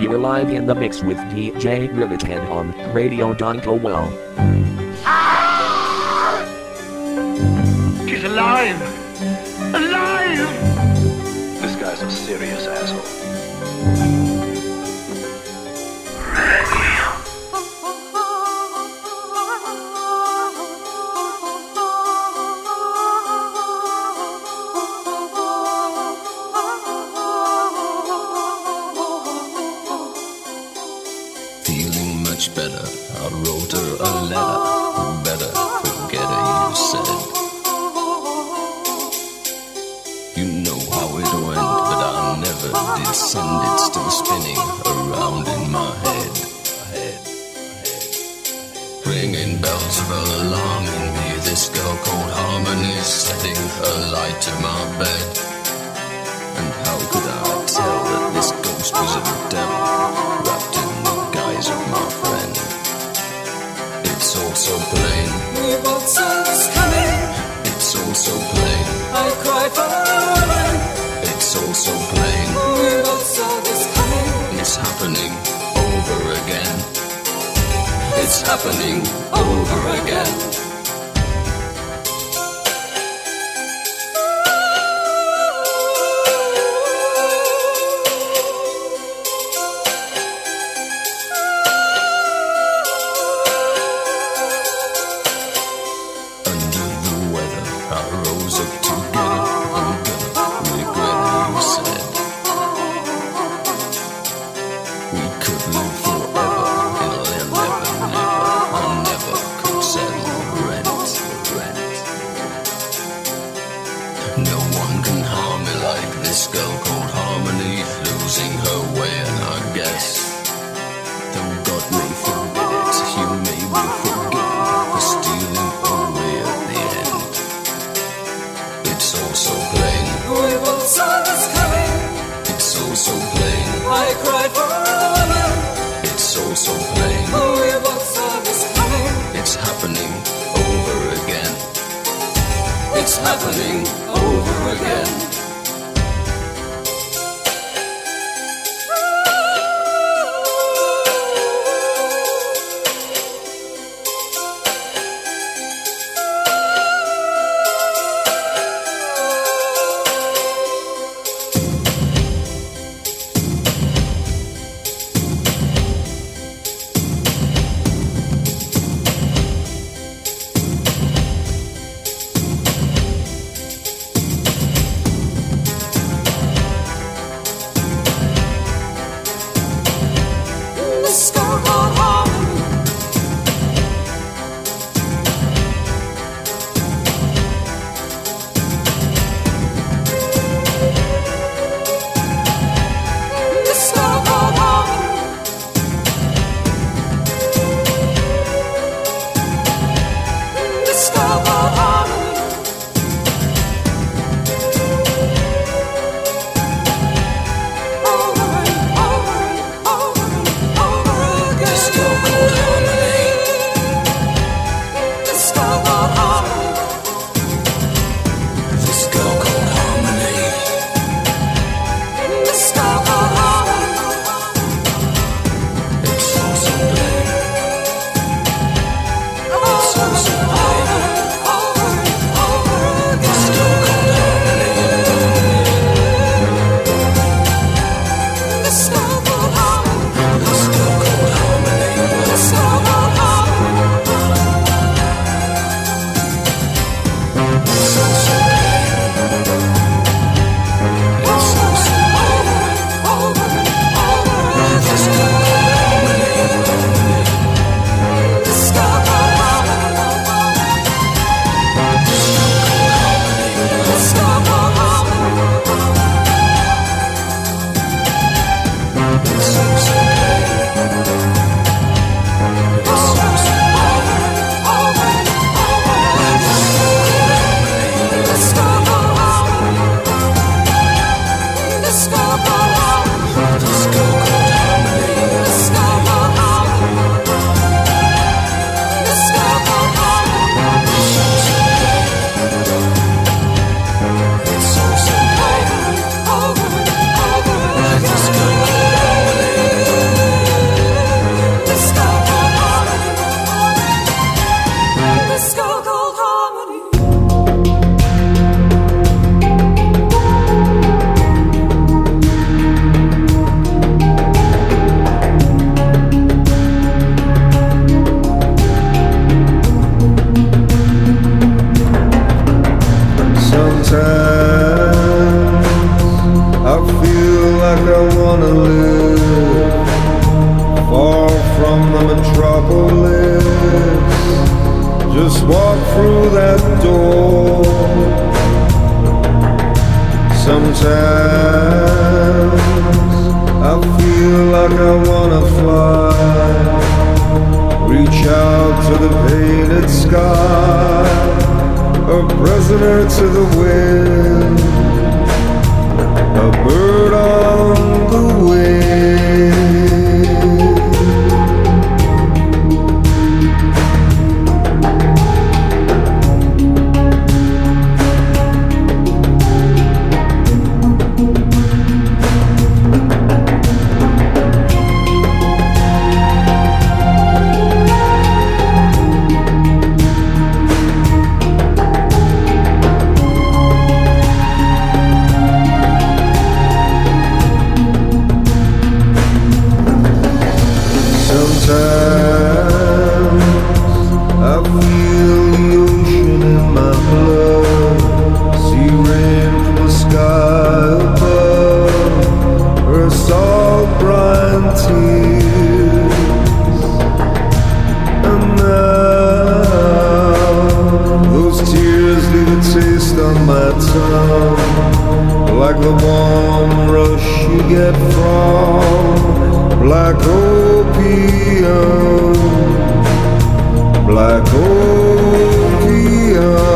You're live in the mix with DJ Rivithead on Radio Donko Well. He's alive! Alive! This guy's a serious asshole. Feeling much better, I wrote her a letter. Better forget her, you said. You know how it went, but I never did send it. Still spinning around in my head. Ringing bells of alarming me. This girl called Harmony, setting a light to my bed. And how could I tell that this ghost was a devil, wrapped in the guise of my friend? It's all so plain. We both saw this coming. It's all so plain. I cried for a woman. It's all so plain. We both saw this coming. It's happening over again. It's happening over again. Under the weather, I rose up to get it. I'm gonna regret it, you said. We could live forever. It'll never, never. I never could settle rent. No one can harm me like this girl called Harmony, losing her way, and I guess though God may forbid it, you may be forgiven for stealing away at the end. It's all so plain. We both saw this coming. It's all so plain. I cried for a woman. It's all so plain. We both saw this coming. It's happening over again. It's happening over again. that door. Sometimes I feel like I wanna fly, reach out to the painted sky, a prisoner to the wind, a bird on the wing. Like the warm rush you get from black opium, black opium.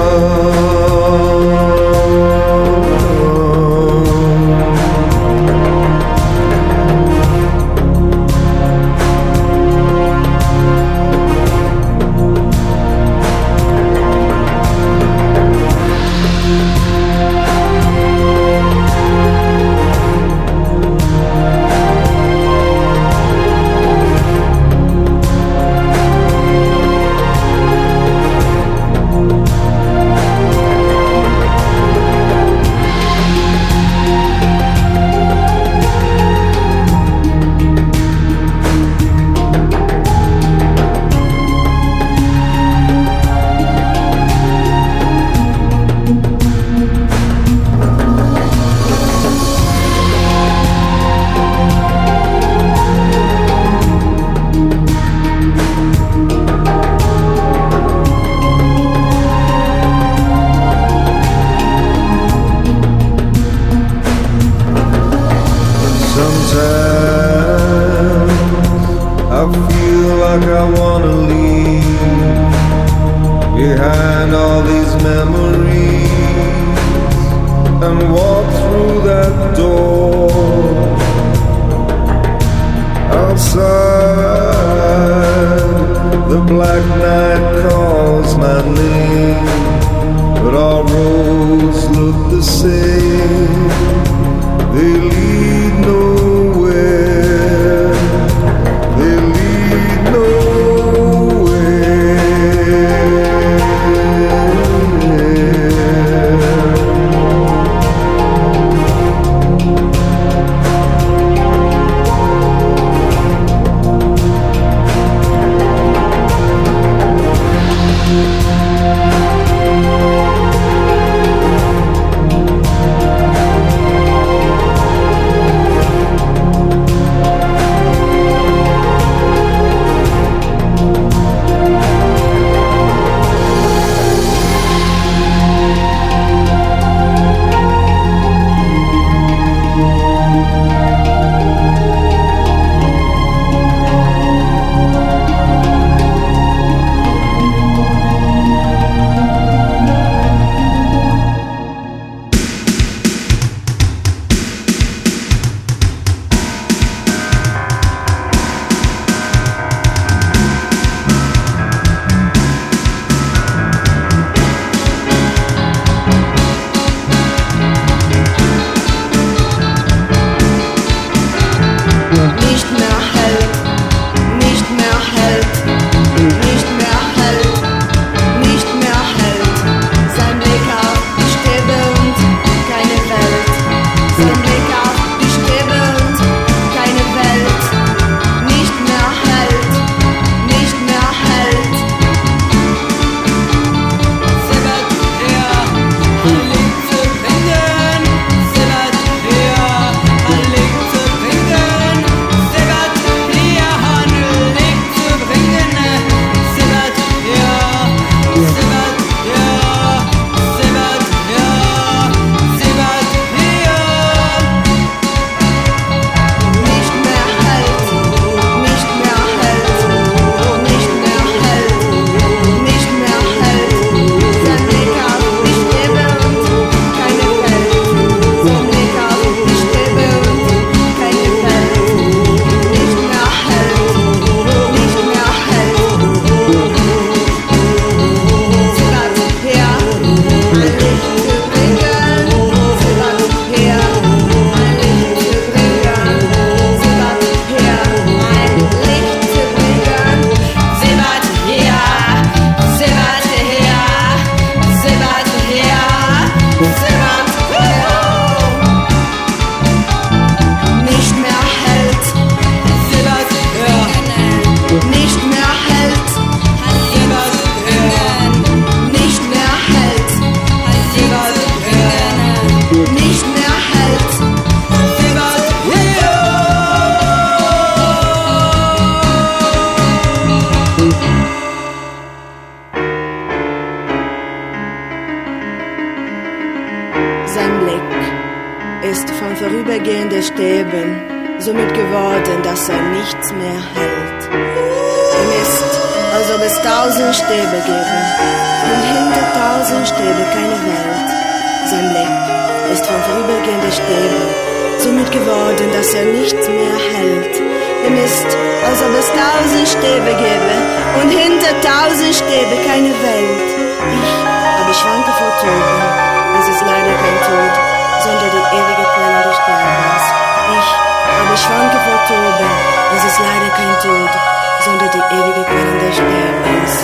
Sein Blick ist von vorübergehenden Stäben somit geworden, dass er nichts mehr hält. Ihm ist, als ob es 1000 Stäbe gäbe und hinter 1000 Stäbe keine Welt. Sein Blick ist von vorübergehenden Stäben somit geworden, dass er nichts mehr hält. Ihm ist, als ob es 1000 Stäbe gäbe und hinter 1000 Stäbe keine Welt. Ich schwanke vor Toben. Es ist leider kein Tod, sondern die ewige Quelle des Sterbens. Ich schwanke vor Toben. Es ist leider kein Tod, sondern die ewige Quelle des Sterbens.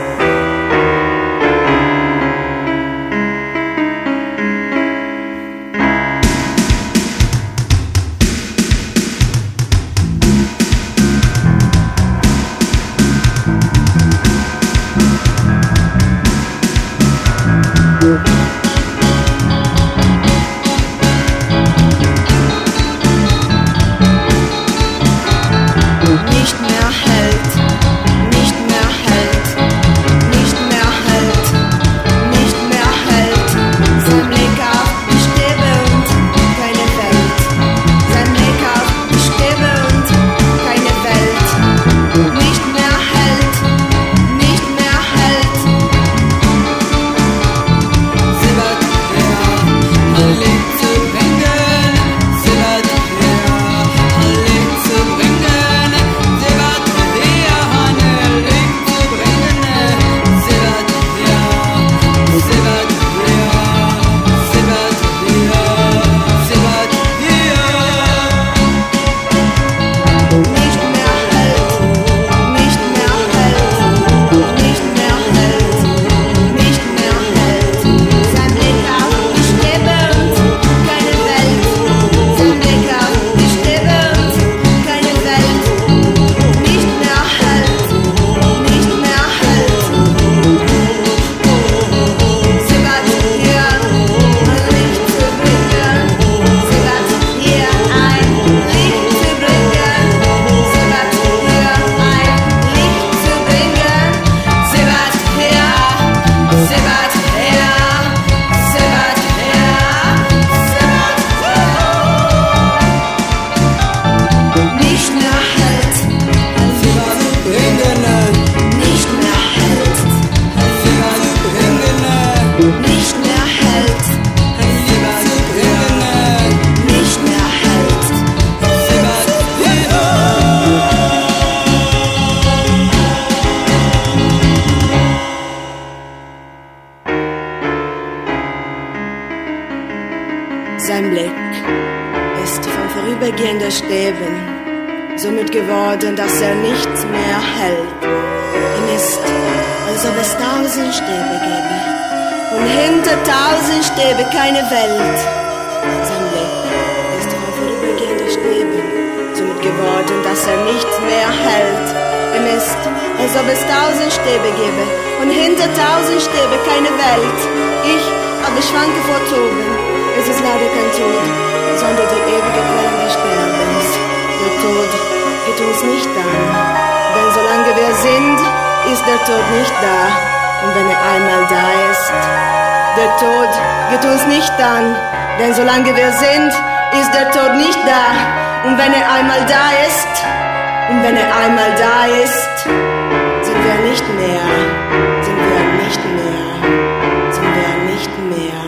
Nicht mehr hält, nicht mehr hält, nicht mehr hält, nicht mehr hält. Sein Blick auf die Stäbe und keine Welt. Sein Blick auf die Stäbe und keine Welt. Nicht mehr hält, nicht mehr hält. Sie wird her, ein Lied zu bringen. Sie wird her, ein Lied zu bringen. Sein Blick ist von vorübergehenden Stäben somit geworden, dass er nichts mehr hält. Ihm ist, als ob es 1000 Stäbe gäbe und hinter 1000 Stäbe keine Welt. Sein Blick ist von vorübergehenden Stäben somit geworden, dass er nichts mehr hält. Ihm ist, als ob es 1000 Stäbe gäbe und hinter 1000 Stäbe keine Welt. Ich schwanke vor Toben. Es ist leider kein Tod, sondern die ewige Quelle des Sterbens. Der Tod geht uns nicht an, denn solange wir sind, ist der Tod nicht da. Und wenn er einmal da ist, der Tod geht uns nicht an, denn solange wir sind, ist der Tod nicht da. Und wenn er einmal da ist, sind wir nicht mehr, sind wir nicht mehr, sind wir nicht mehr.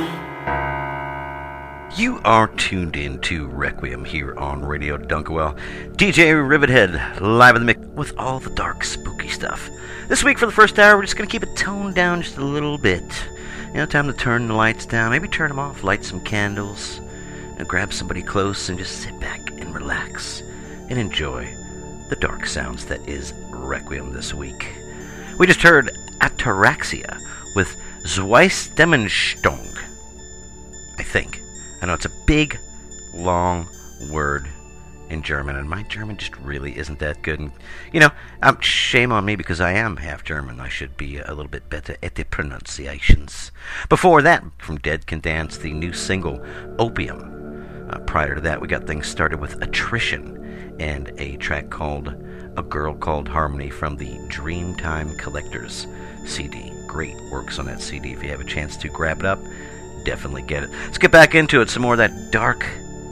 You are tuned in to Requiem here on Radio Dunkwell. DJ Rivethead, live in the mix with all the dark, spooky stuff. This week for the first hour, we're just going to keep it toned down just a little bit. You know, time to turn the lights down, maybe turn them off, light some candles, and grab somebody close and just sit back and relax and enjoy the dark sounds that is Requiem this week. We just heard Ataraxia with Zweistemmenstong, I think. I know it's a big, long word in German, and my German just really isn't that good. And, you know, shame on me because I am half German. I should be a little bit better at the pronunciations. Before that, from Dead Can Dance, the new single, Opium. Prior to that, we got things started with Attrition and a track called A Girl Called Harmony from the Dreamtime Collectors CD. Great works on that CD. If you have a chance to grab it up, definitely get it. Let's get back into it. Some more of that dark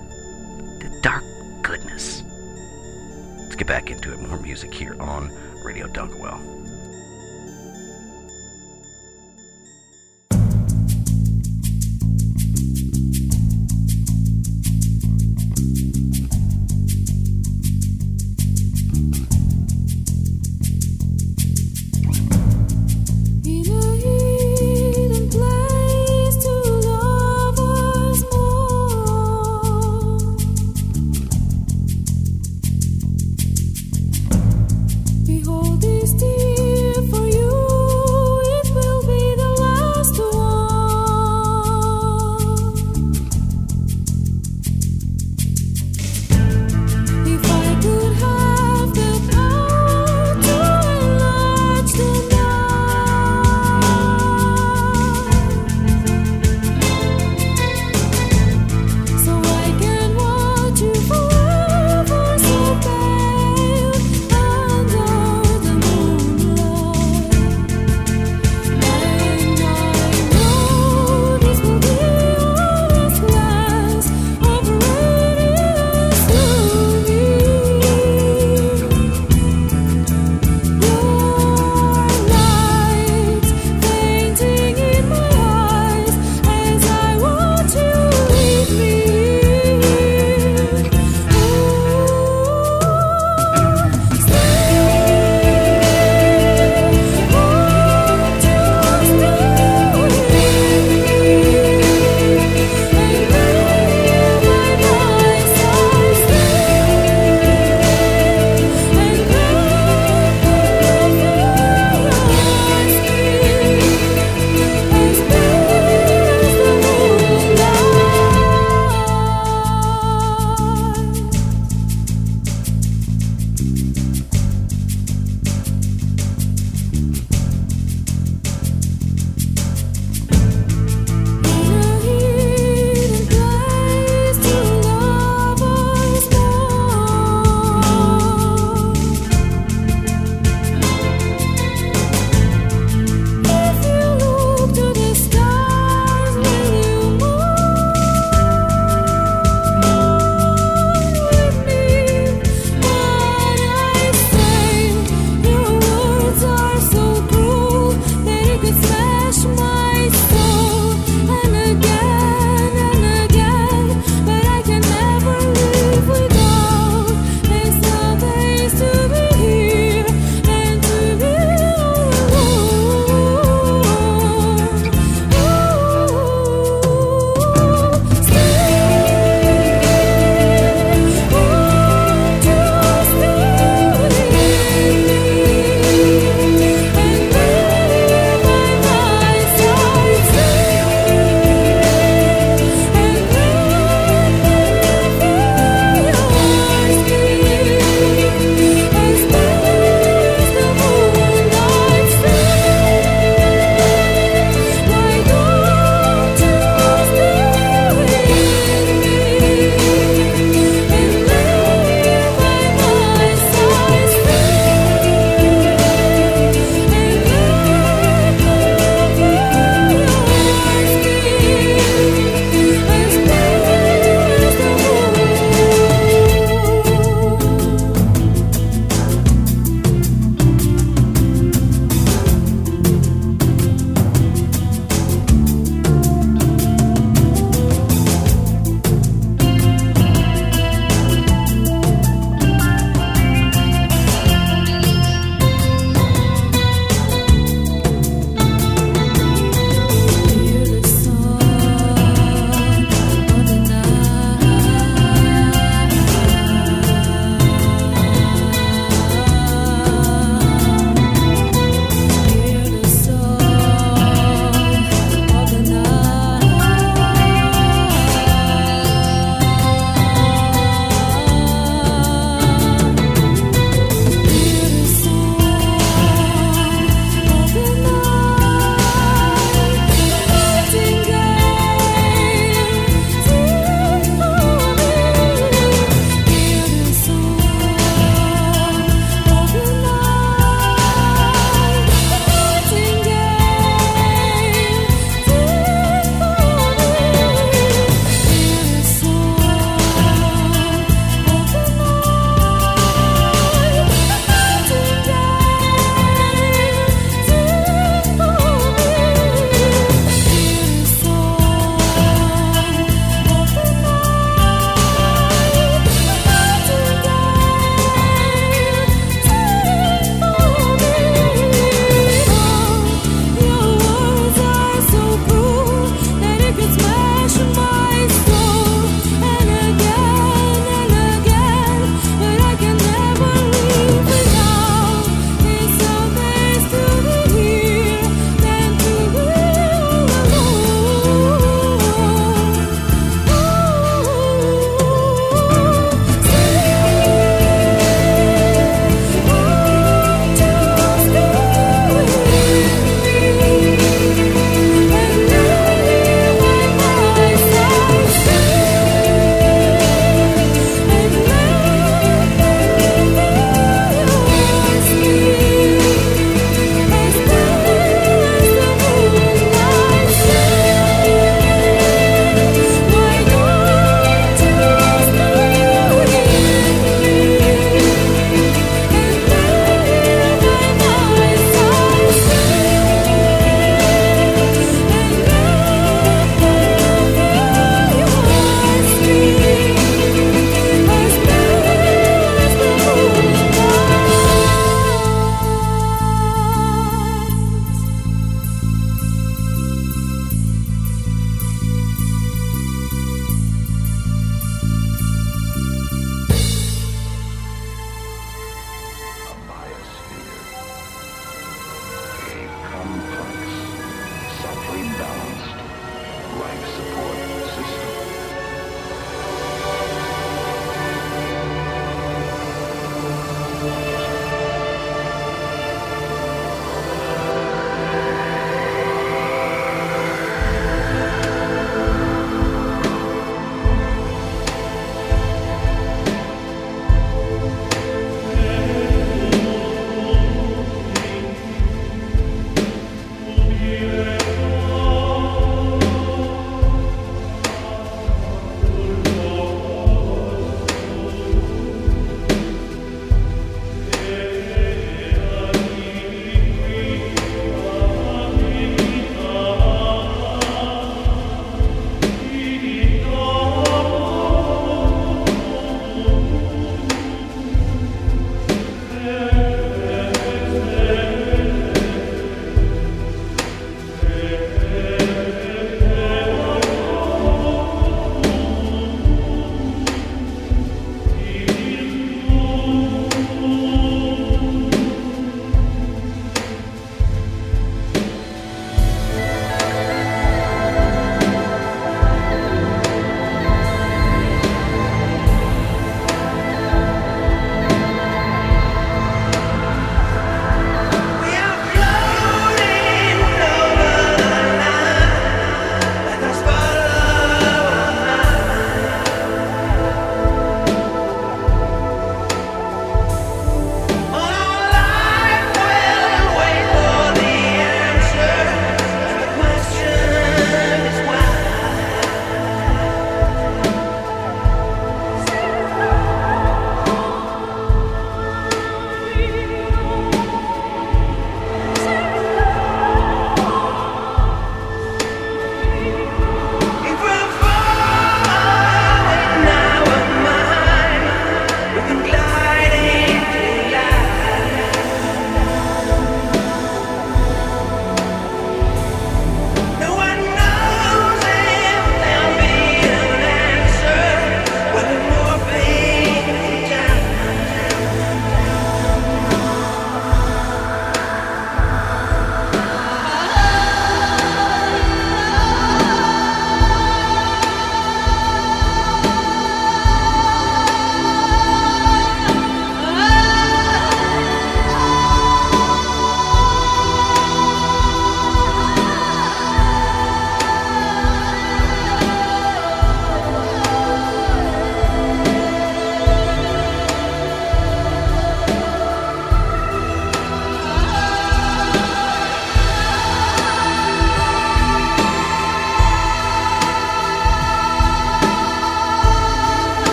goodness. Let's get back into it. More music here on Radio Dunkwell. Behold these tears.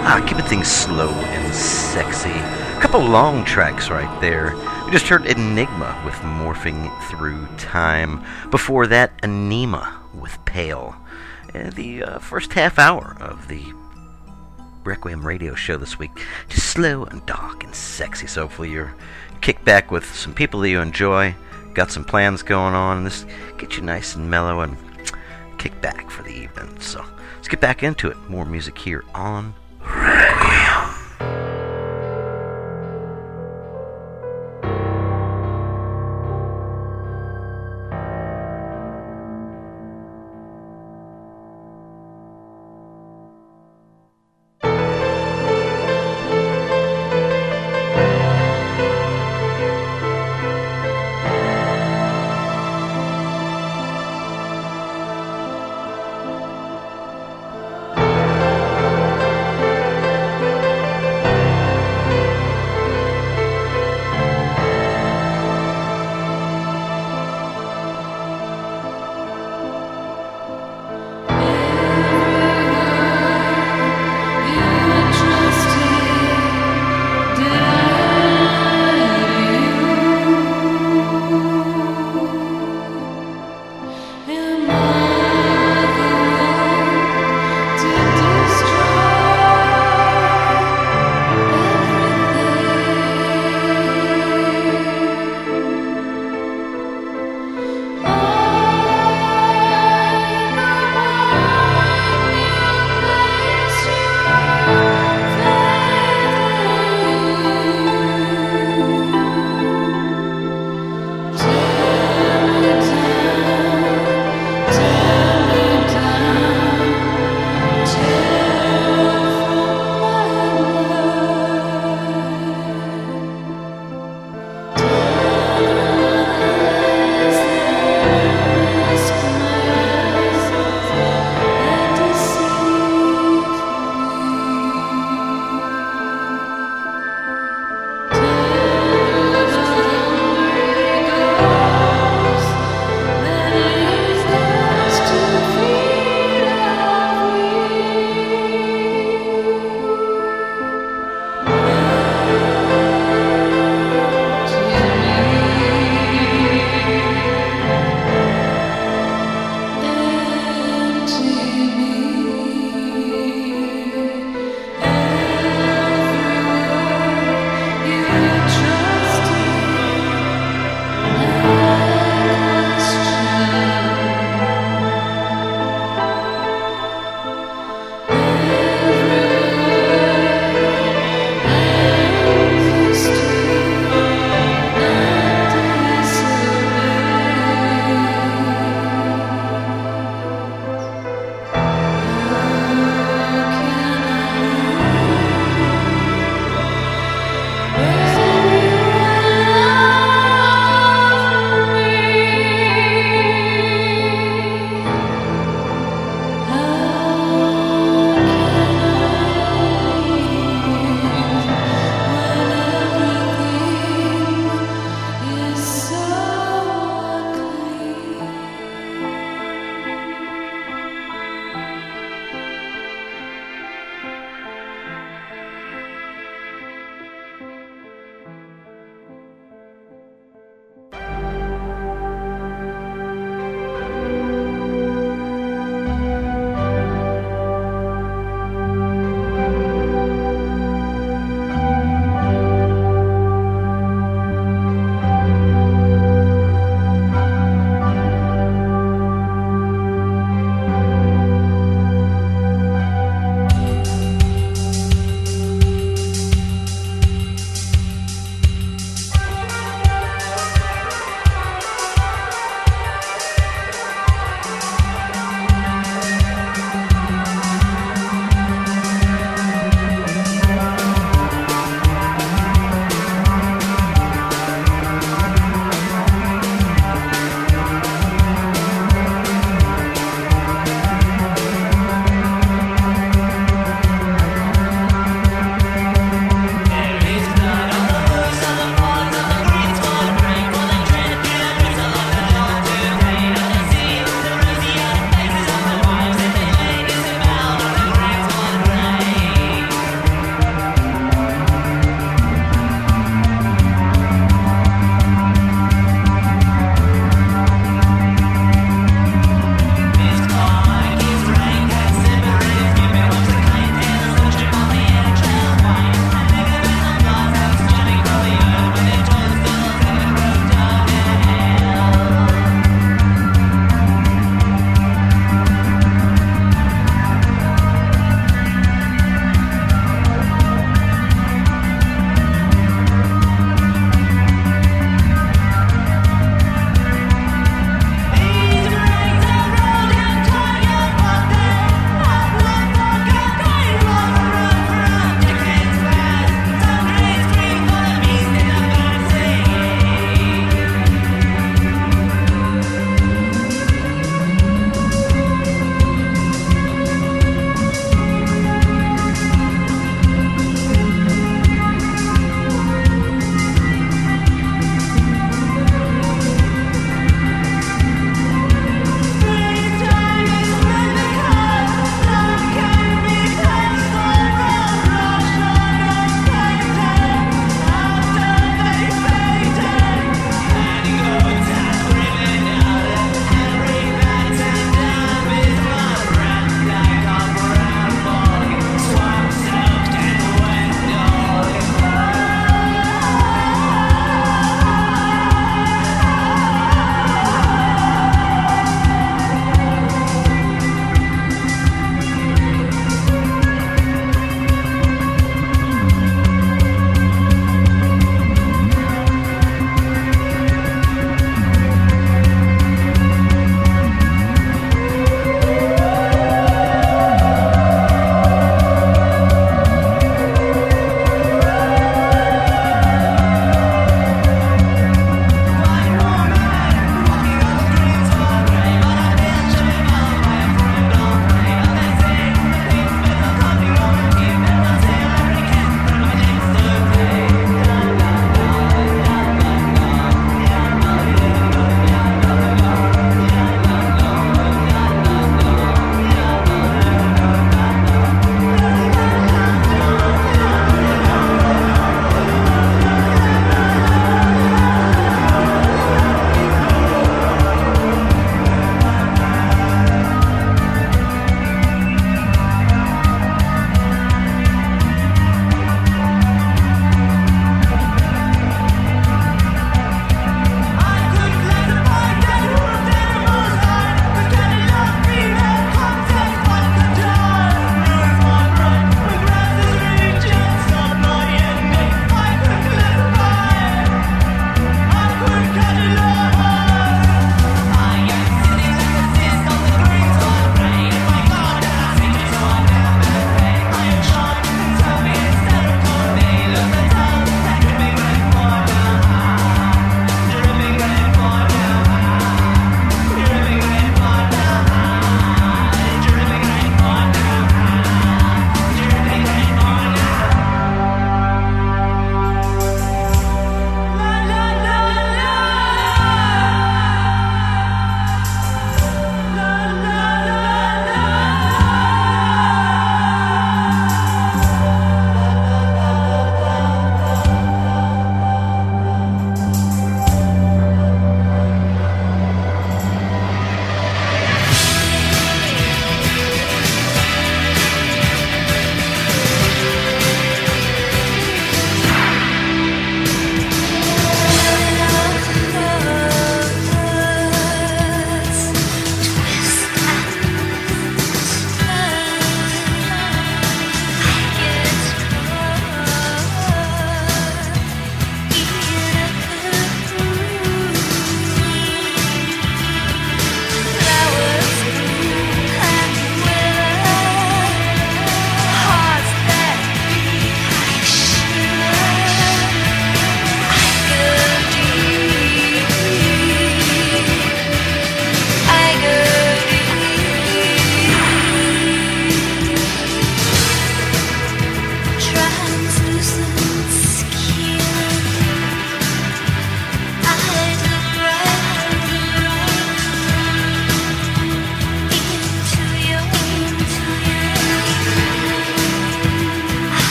Keeping things slow and sexy. A couple long tracks right there. We just heard Enigma with Morphing Through Time. Before that, Anima with Pale. The first half hour of the Requiem radio show this week. Just slow and dark and sexy. So hopefully you're kicked back with some people that you enjoy. Got some plans going on. And this get you nice and mellow and kick back for the evening. So let's get back into it. More music here on Requiem.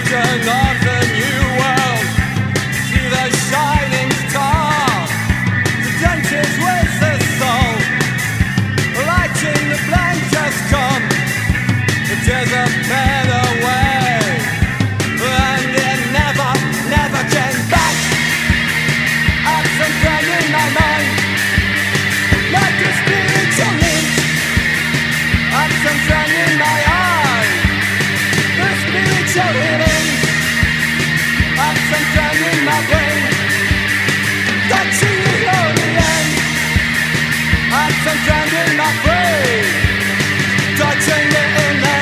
vision of the new world. See the shining star, the dentist with the soul, lighting the blank just come. There's a better way, and it never, never came back. I've something in my mind, like a spiritual link. I've something in my eye, the spiritual healing. I've something in my brain, touching the holy end. I've something in my brain, touching the inland.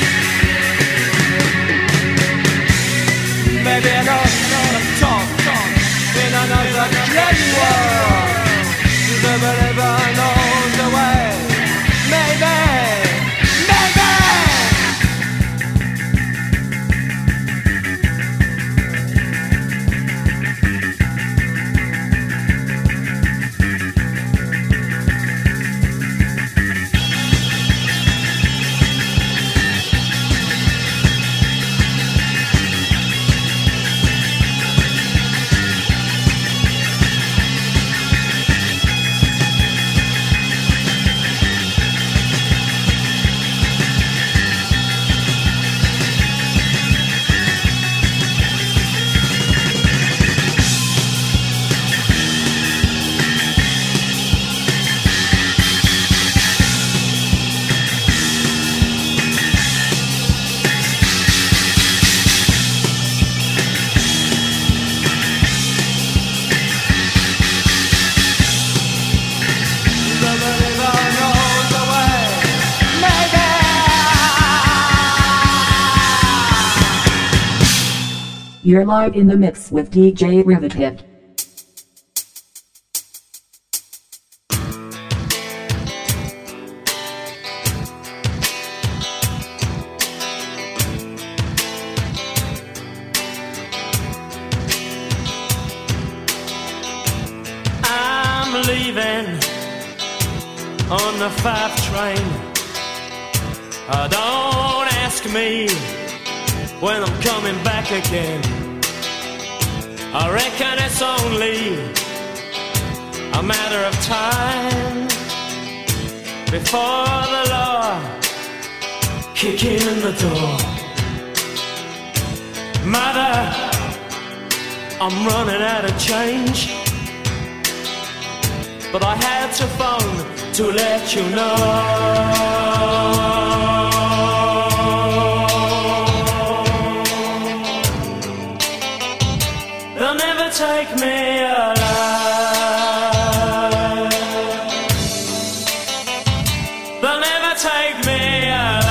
Maybe I know talk in another great world. The believer knows the way. Maybe. You're live in the mix with DJ Rivethead. I'm leaving on the 5 train. Don't ask me when I'm coming back again. I reckon it's only a matter of time before the law kick in the door. Mother, I'm running out of change, but I had to phone to let you know. They'll never take me alive. They'll never take me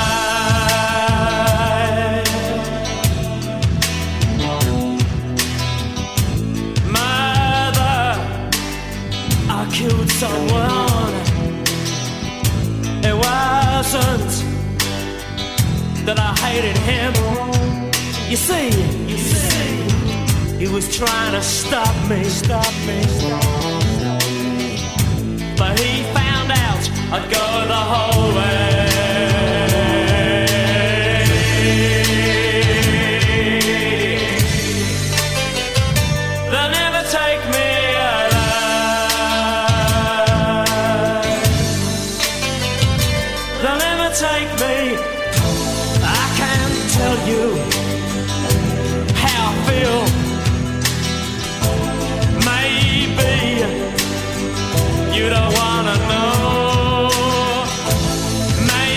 alive. Mother, I killed someone. It wasn't that I hated him. You see, he was trying to stop me. But he found out I'd go the whole way. They'll never take me alive. They'll never take me. I can't tell you how I feel. You don't wanna know.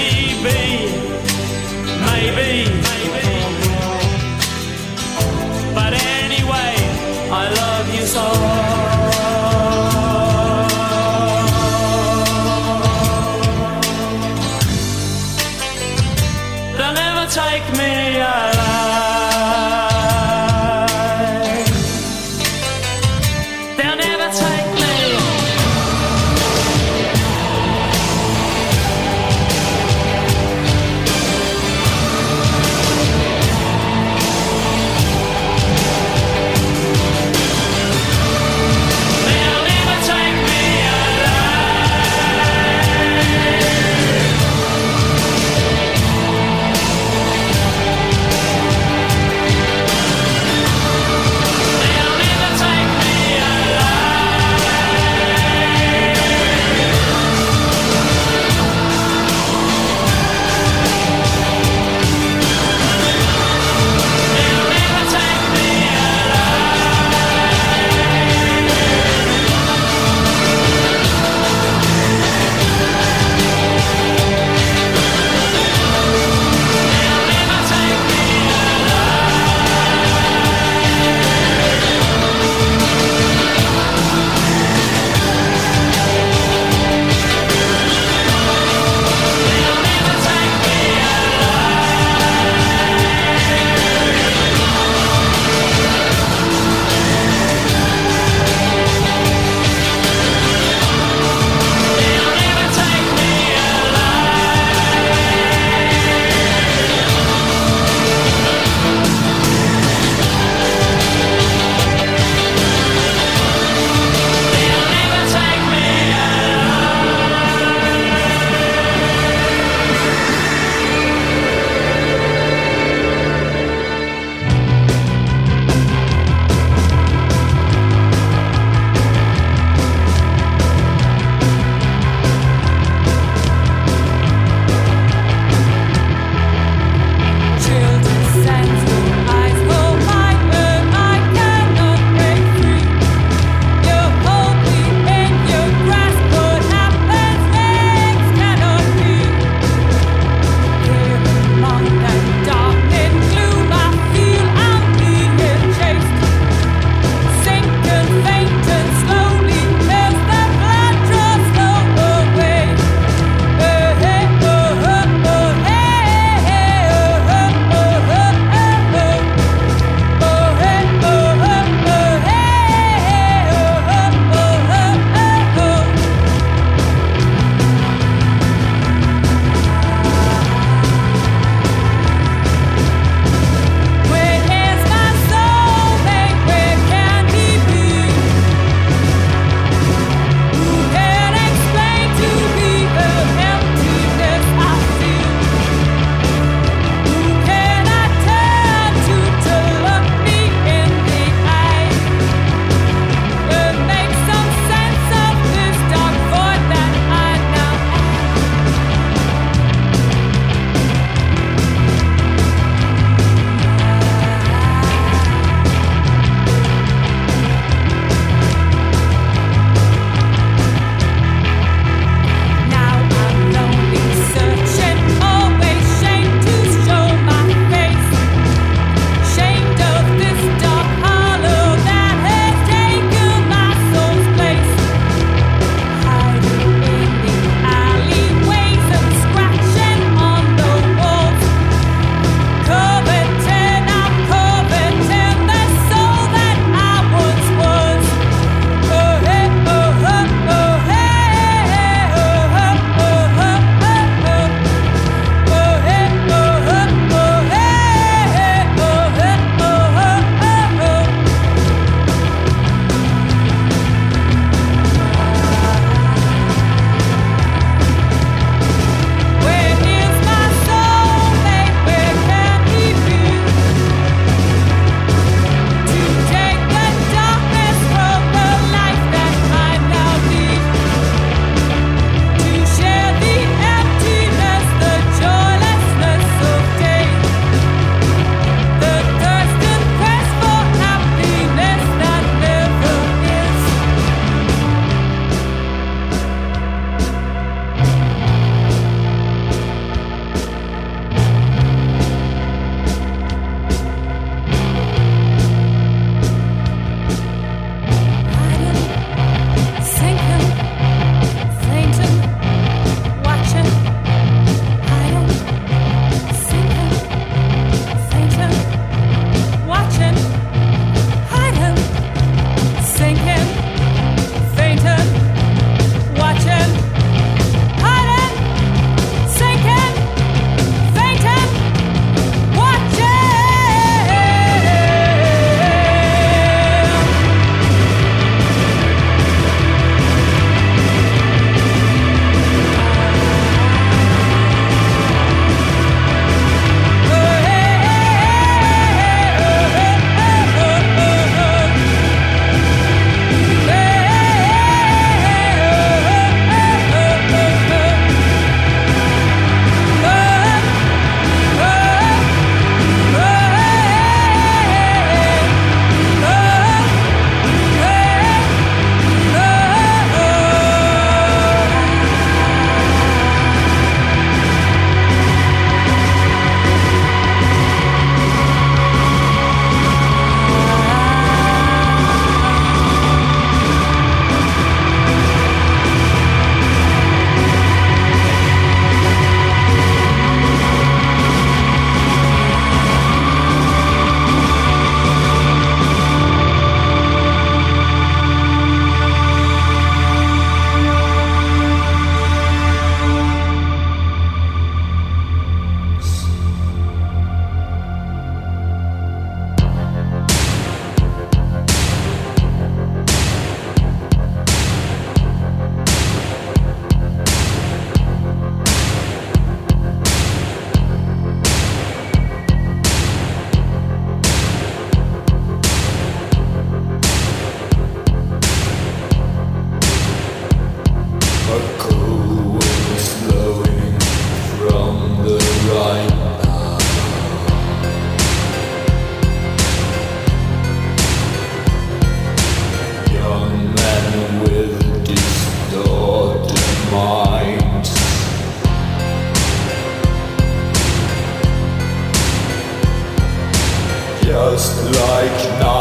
just like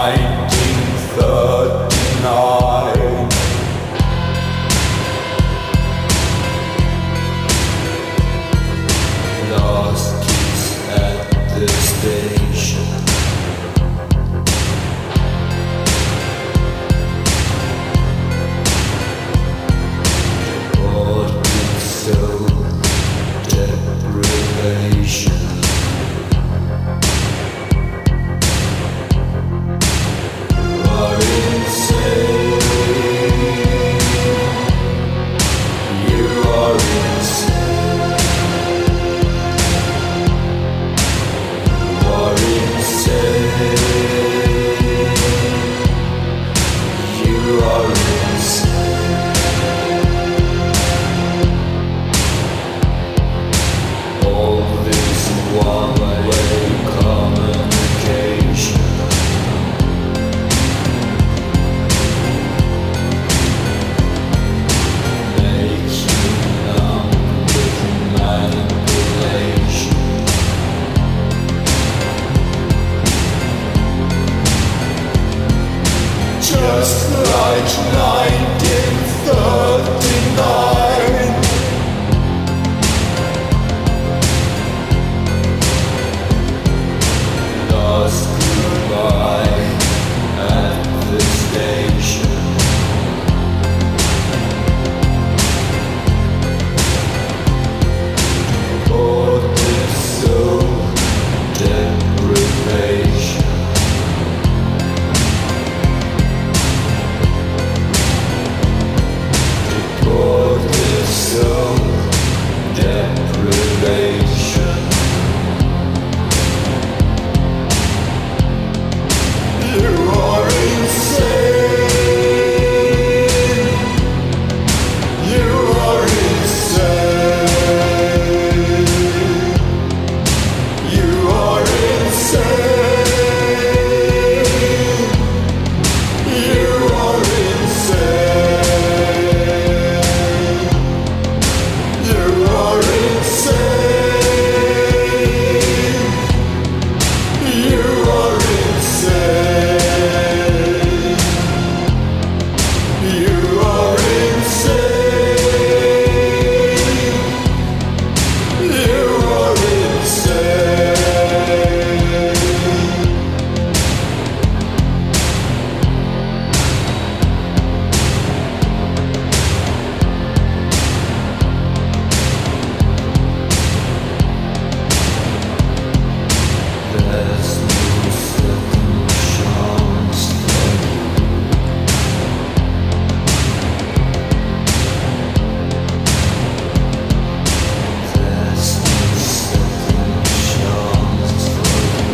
1939. Lost keys at the station. Deported soul, deprivation. Just like 1939. Lost goodbye at the station. Deported soul, deprivation. Soul, deprivation. You are insane. You are insane. You are insane. You are insane. You are insane. You are insane. You are insane. You are There's no second chance for you. There's no second chance for you.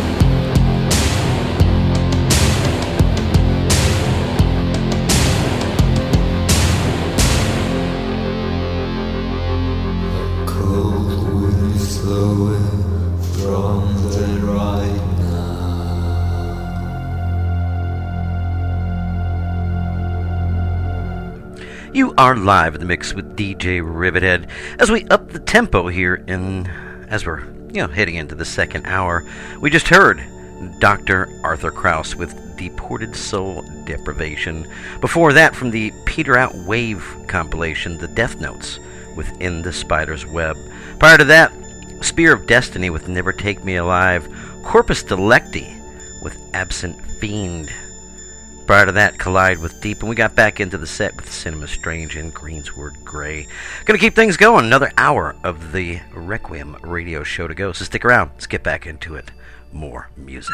The cold wind is blowing from the right now. You are live in the mix with DJ Rivethead as we up the tempo here as we're heading into the second hour. We just heard Dr. Arthur Krauss with Deported Soul Deprivation. Before that, from the Peter Out Wave compilation, The Death Notes with In the Spider's Web. Prior to that, Spear of Destiny with Never Take Me Alive, Corpus Delecti with Absent Fiend. Prior to that, Collide with Deep, and we got back into the set with Cinema Strange and Greensward Gray. Gonna keep things going, another hour of the Requiem radio show to go, so stick around, let's get back into it. More music.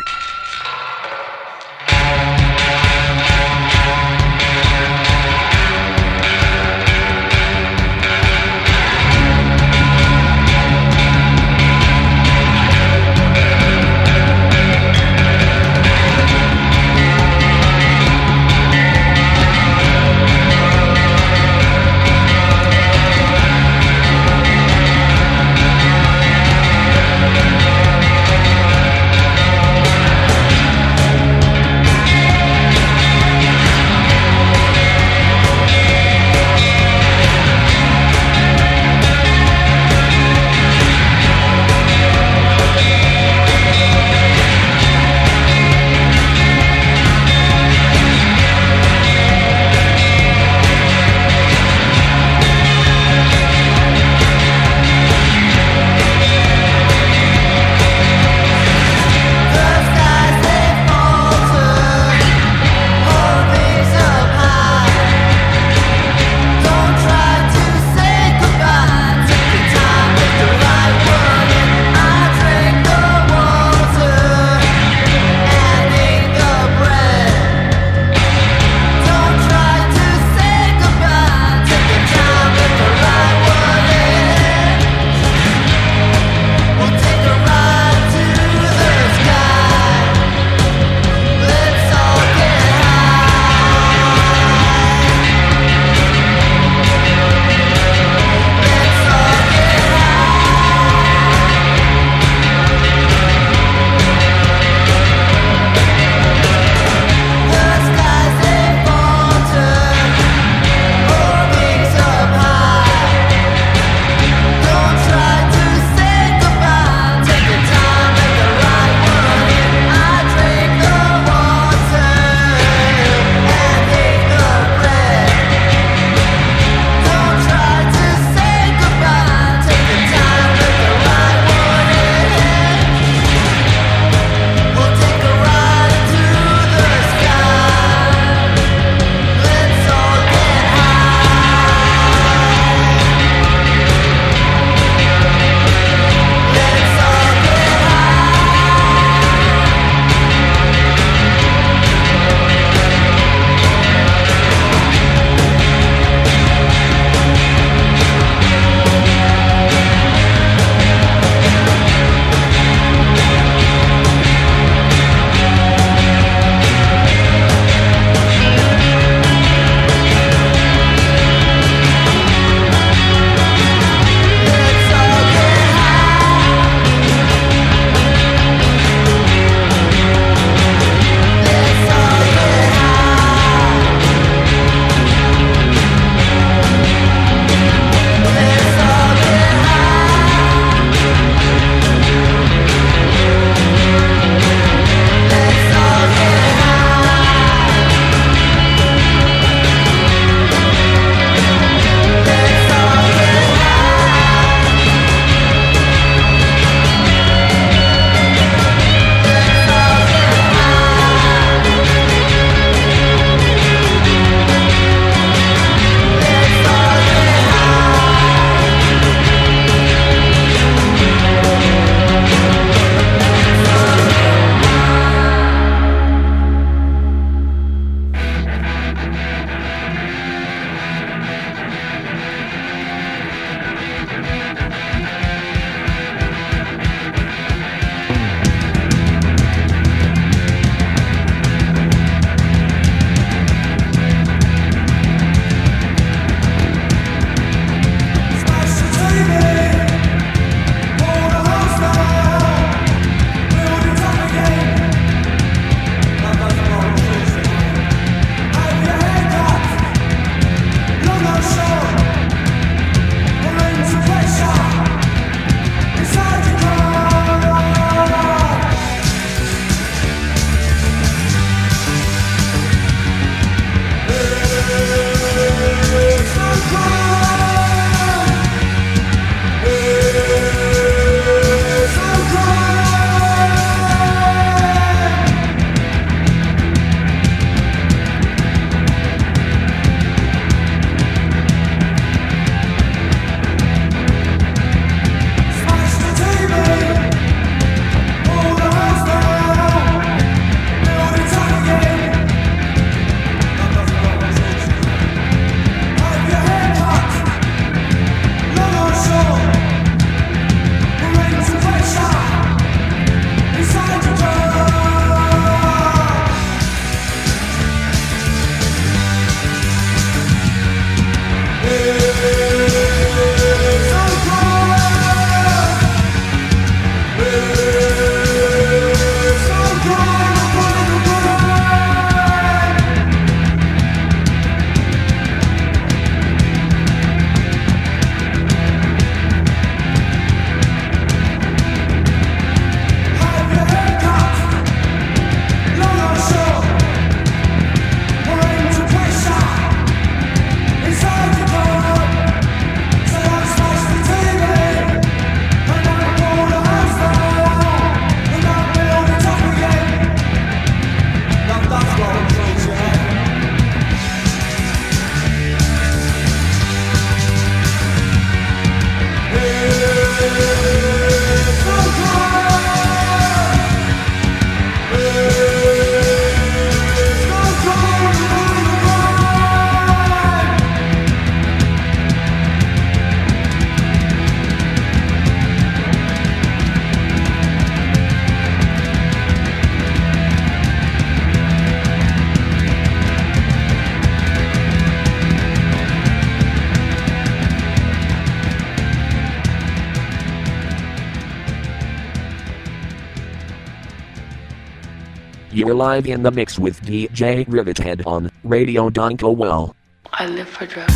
You're live in the mix with DJ Rivethead on Radio Donkowell. I live for drugs.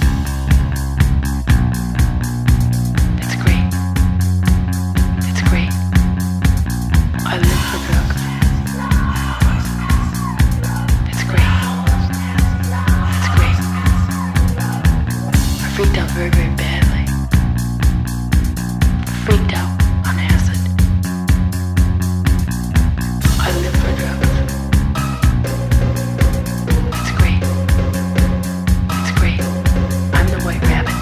It's great. It's great. I live for drugs. It's great. It's great. I freaked out very, very badly. Freaked out on acid. I live for drugs. It's great. It's great. I'm the white rabbit.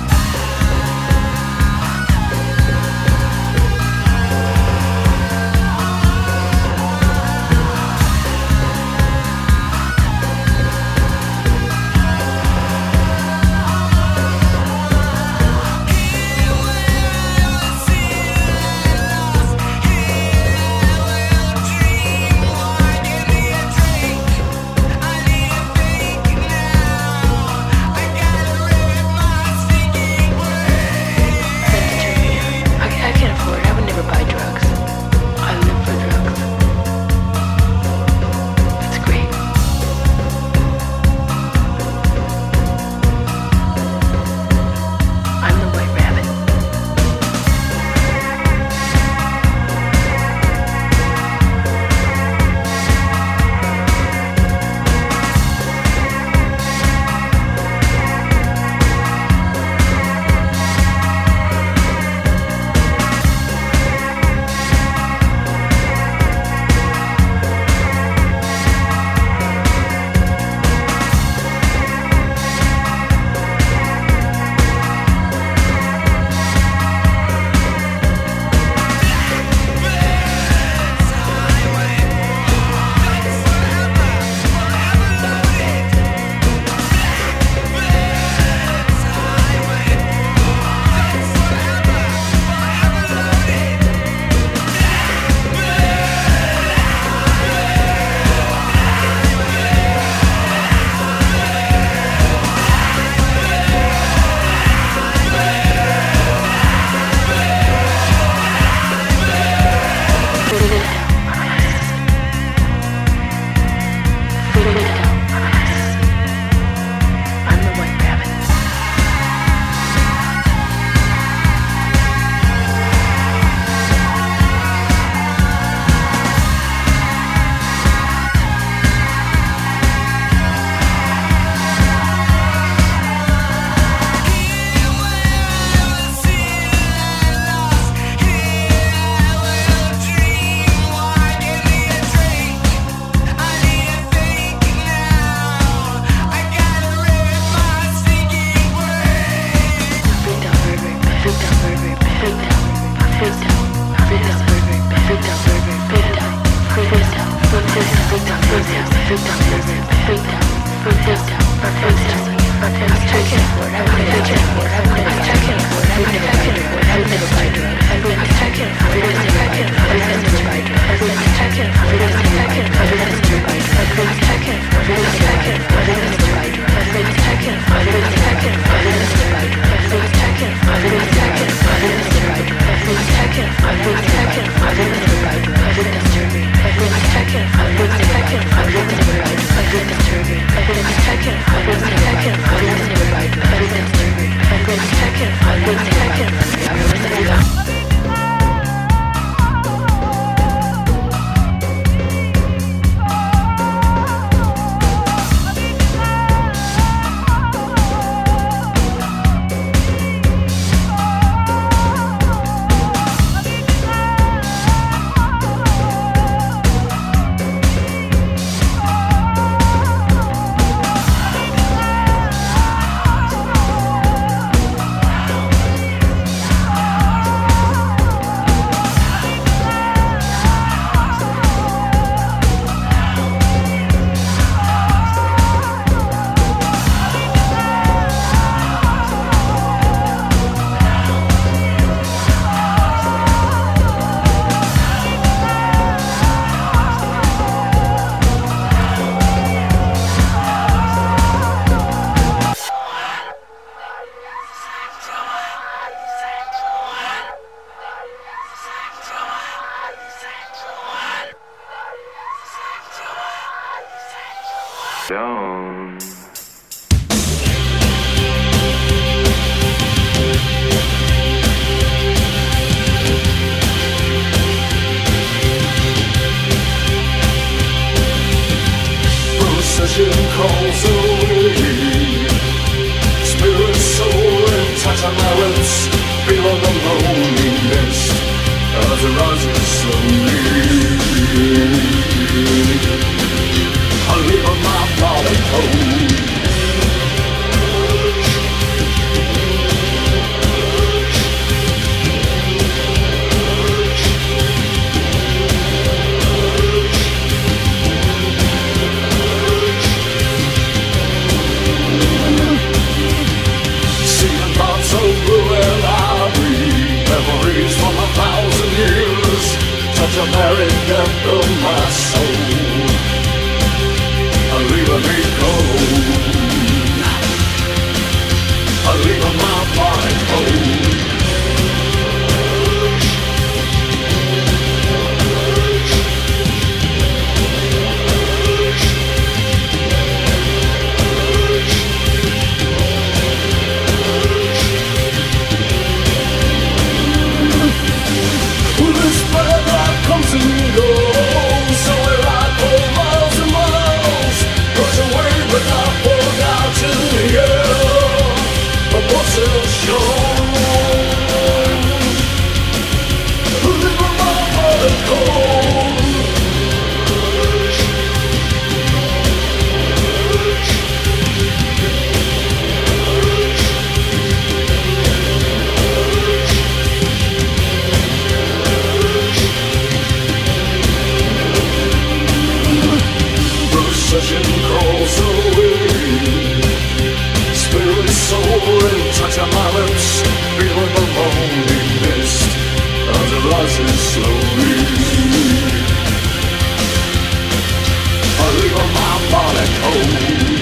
I can't afford it. I would never buy drugs. I live for drugs. It's great. I'm the white rabbit. I'm the white rabbit. Freaked out very, very bad. Freaked out very, very bad. Freaked out. Freaked out. Freaked out very, very bad. Freaked out very, very bad. Freaked out. Freaked out. Freaked out. Freaked out. Freaked out very, very bad. Freaked out. Freaked out. Freaked out. I can't afford it. I can't afford it. I can't afford it. I can't afford it. I would never buy drugs. I can't afford it. I can't afford it. I would never buy drugs. I can't afford it. I can't afford it. I would never buy drugs. I can't afford it. I can't afford it. I would never buy drugs. I can't afford it. I can't afford it. I would never buy drugs. I can't afford it. I can't afford it. I would never buy drugs. I can't afford it. I can't afford it. I would never buy drugs. I would disturb me. I can't afford it. I can't afford it. I would never buy drugs. I would disturb me. I can't afford it. I can't afford it. I would never buy drugs. I would disturb me. I can't afford it. I can't afford it. I would never buy drugs. down. Procession calls away. Spirit, soul, and touch on my lips. Feel on the lonely mist as it rises slowly. I leave on my body cold. Seeing thoughts of blue and I breathe memories from 1,000 years. Touch a married depth of my soul. Leaving me cold. Leaving my body cold. This weather comes and goes, so I go miles and miles. Push away without falling out to the air. But what's a show? Leaving my body cold. Procession crawls away. Spirit, soul, and touch on my lips. Feeling the lonely mist as it rises slowly. I leave my body cold.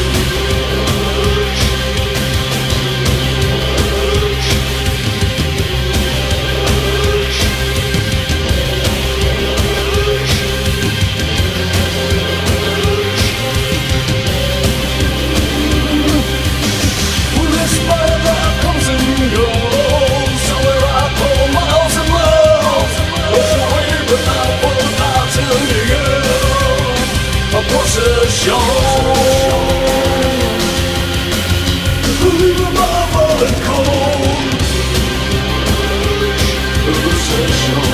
This weather comes and goes, so where I go miles and miles. Push away without falling out to the air. A procession. Leaving my body cold. A procession.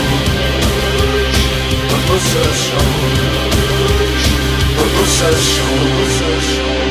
A procession. A procession.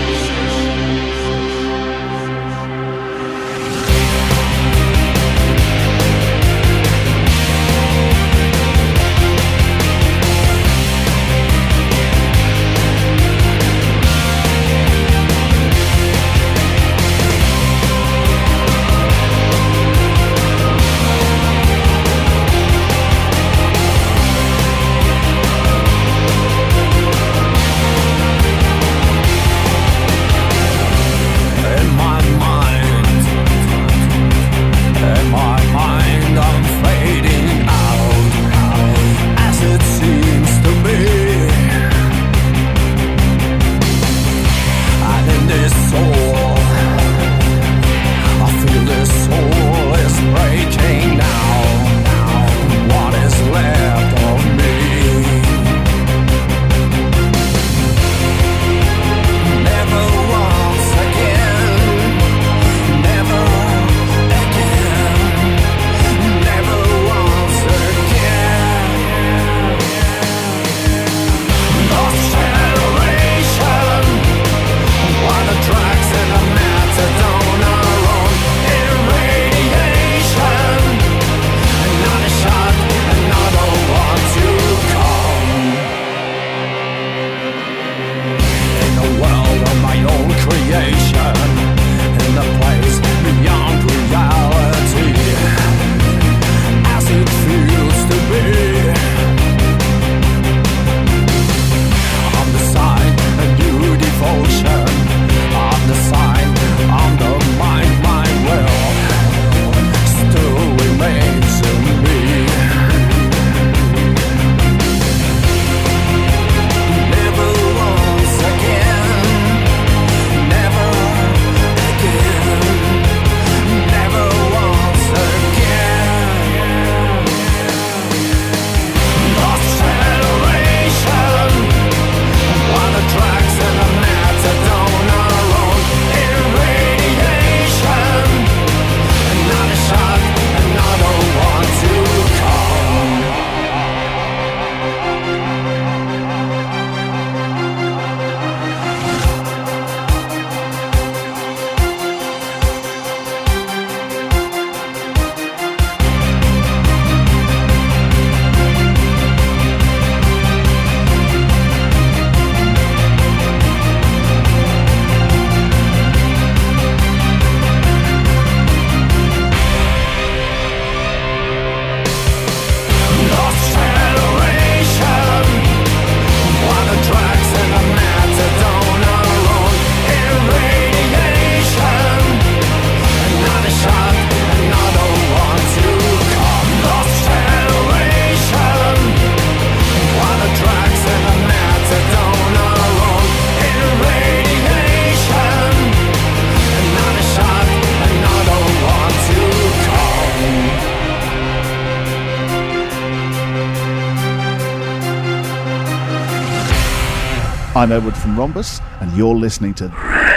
I'm Edward from Rhombus, and you're listening to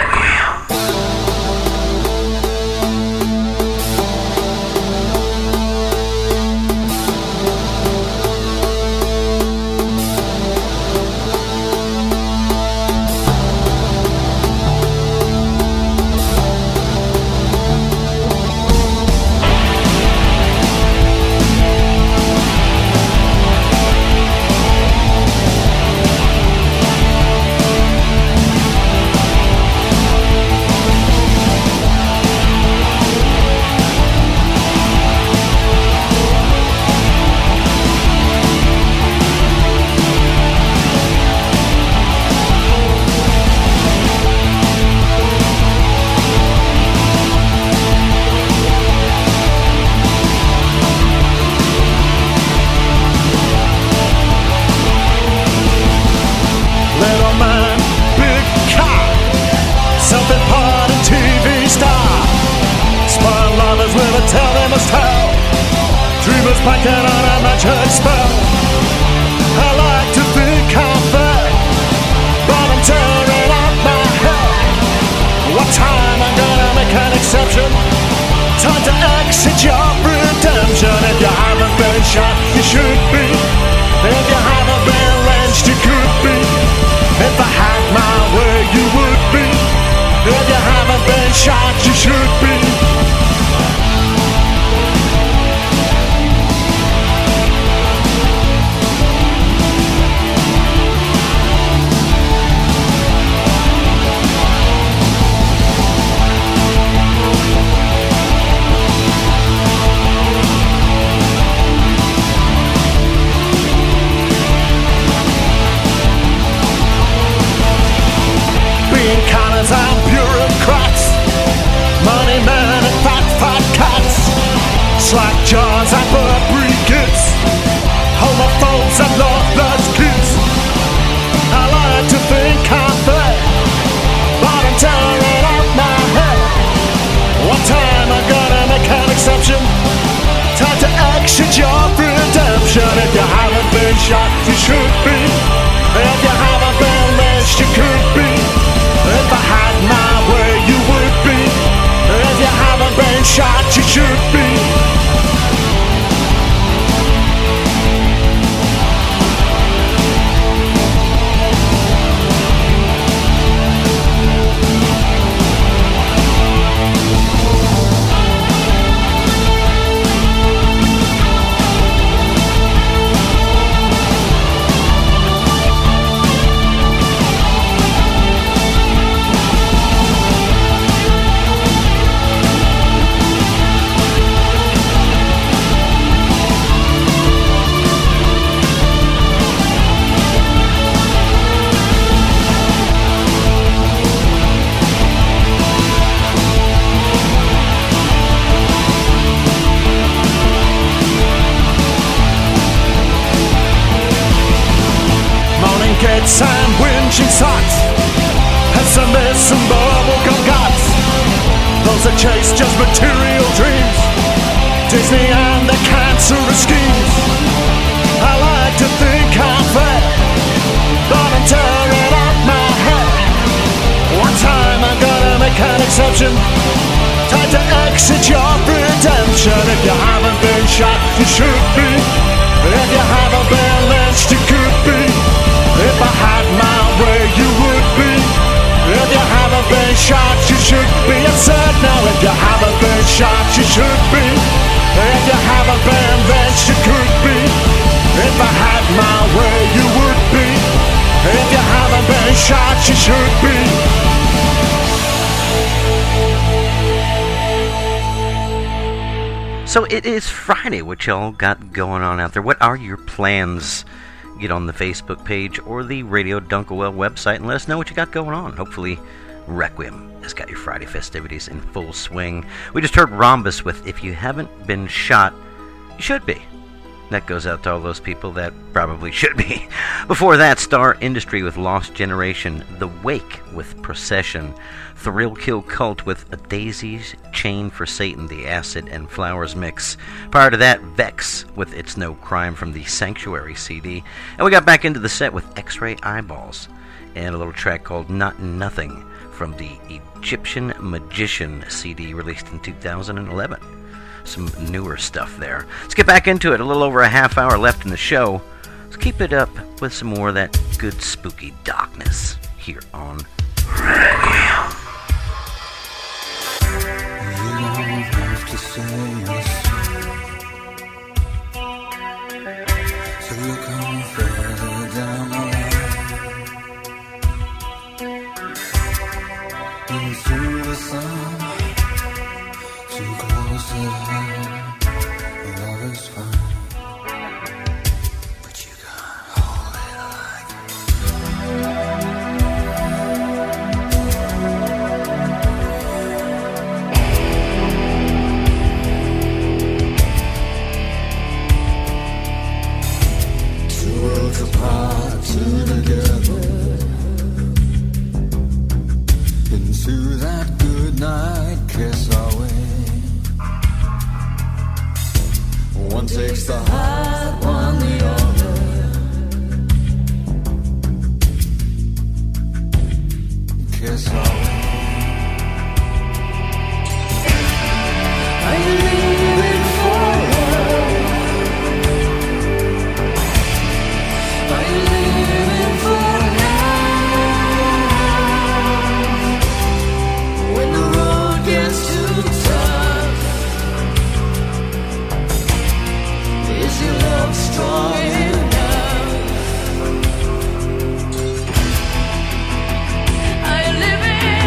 So it is Friday. What y'all got going on out there? What are your plans? Get on the Facebook page or the Radio Dunkelwell website and let us know what you got going on. Hopefully Requiem has got your Friday festivities in full swing. We just heard Rhombus with If You Haven't Been Shot, You Should Be. That goes out to all those people that probably should be. Before that, Star Industry with Lost Generation, The Wake with Procession, Thrill Kill Cult with A Daisy's Chain for Satan, the Acid and Flowers mix. Prior to that, Vex with It's No Crime from the Sanctuary CD. And we got back into the set with X-Ray Eyeballs, and a little track called Not Nothing from the Egyptian Magician CD released in 2011. Some newer stuff there. Let's get back into it. A little over a half hour left in the show. Let's keep it up with some more of that good spooky darkness here on Radio. You don't have to say yes, so you come further down the line into the sun, too close to home. Love is fine, but you can't hold it like two worlds apart, two together into that good night kiss our way. One takes the heart, one the other. Kiss our way. Are you leaving for love? Are you leaving for love? When the road gets too tough, is your love strong enough? Are you living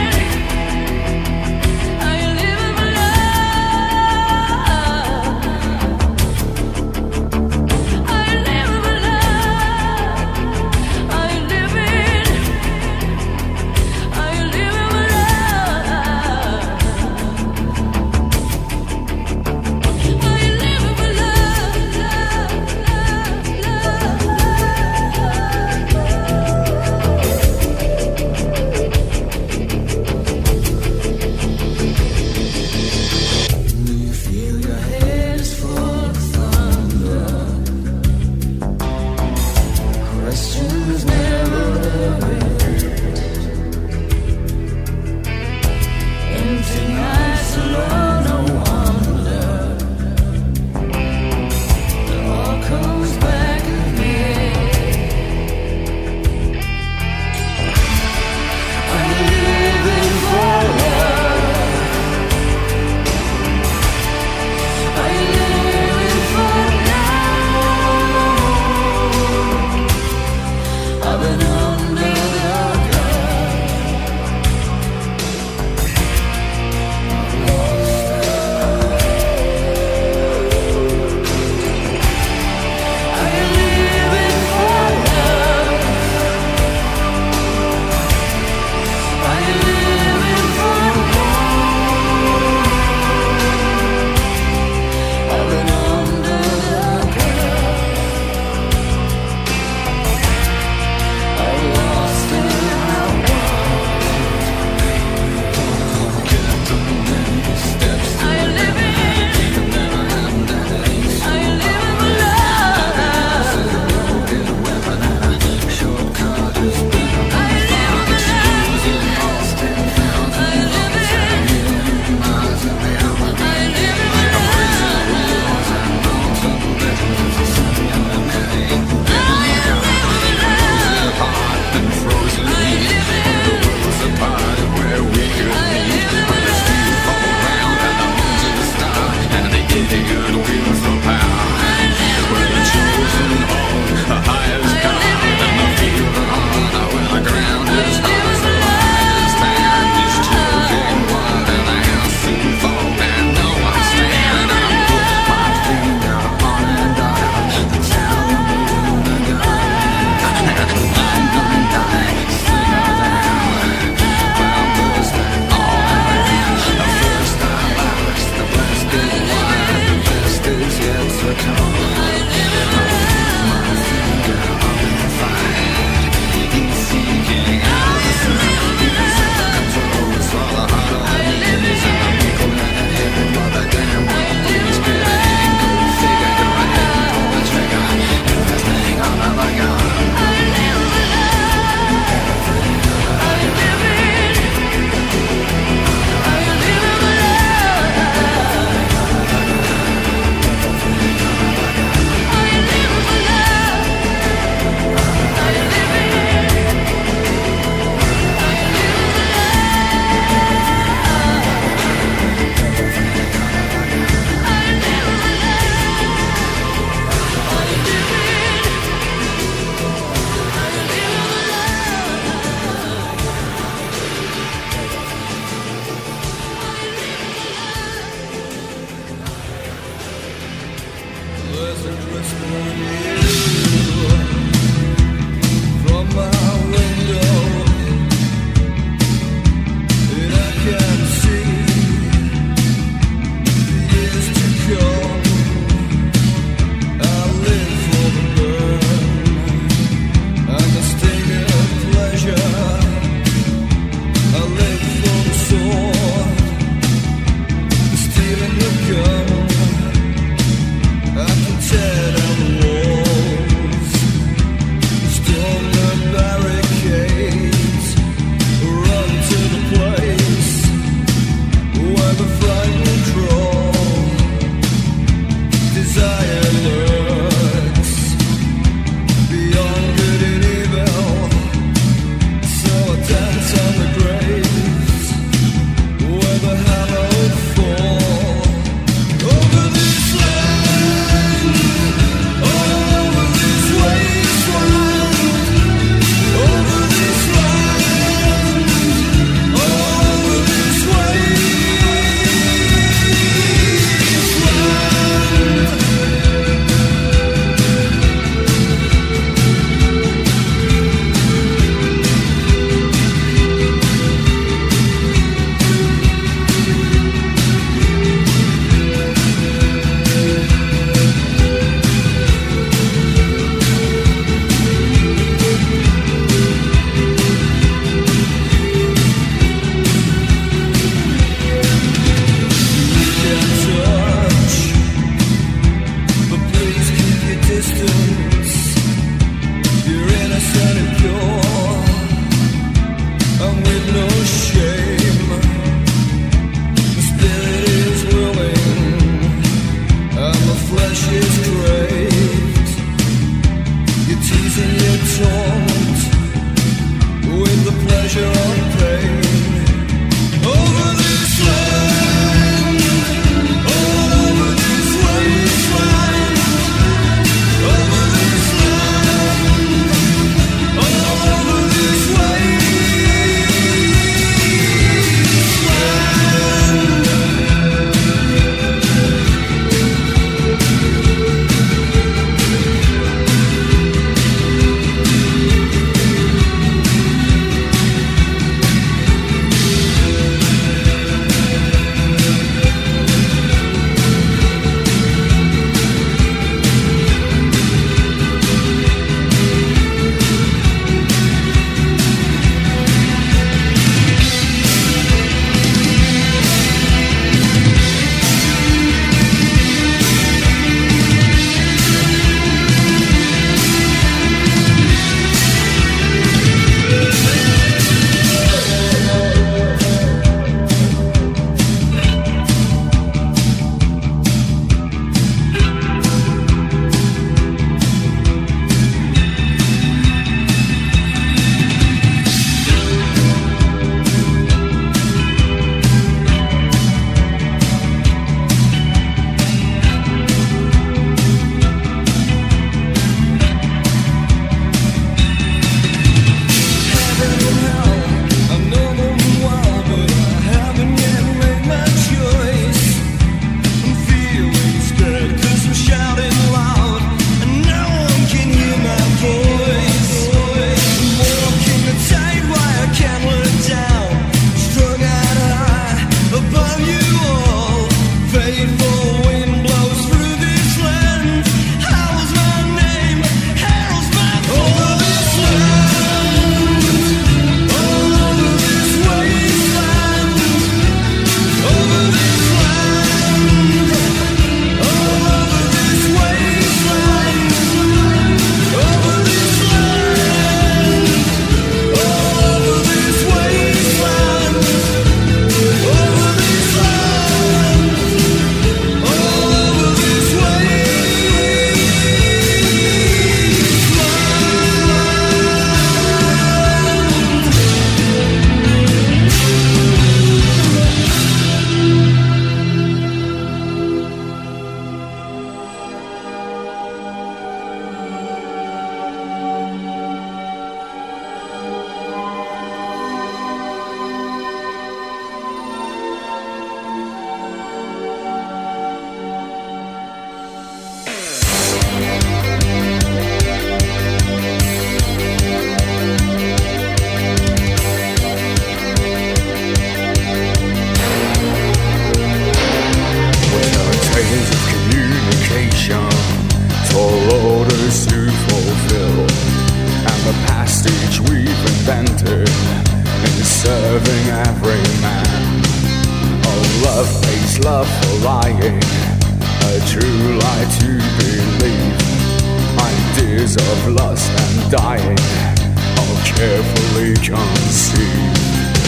is serving every man. Oh, love pays love for lying, a true lie to believe. Ideas of lust and dying, all carefully conceived.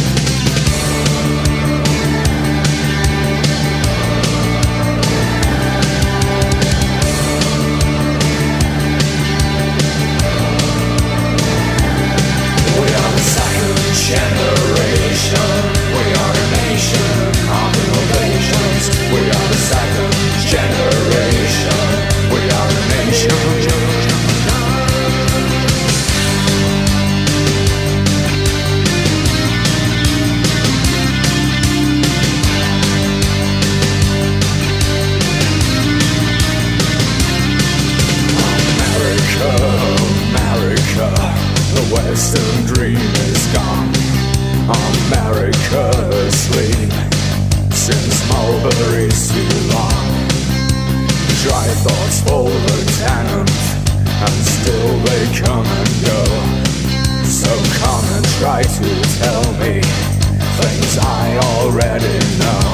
Generation, we are a nation of innovations. We are the second generation. We are a nation. America, America, the Western dream is gone. America asleep since Mulberry's too long. Dry thoughts full the tenant, and still they come and go. So come and try to tell me things I already know.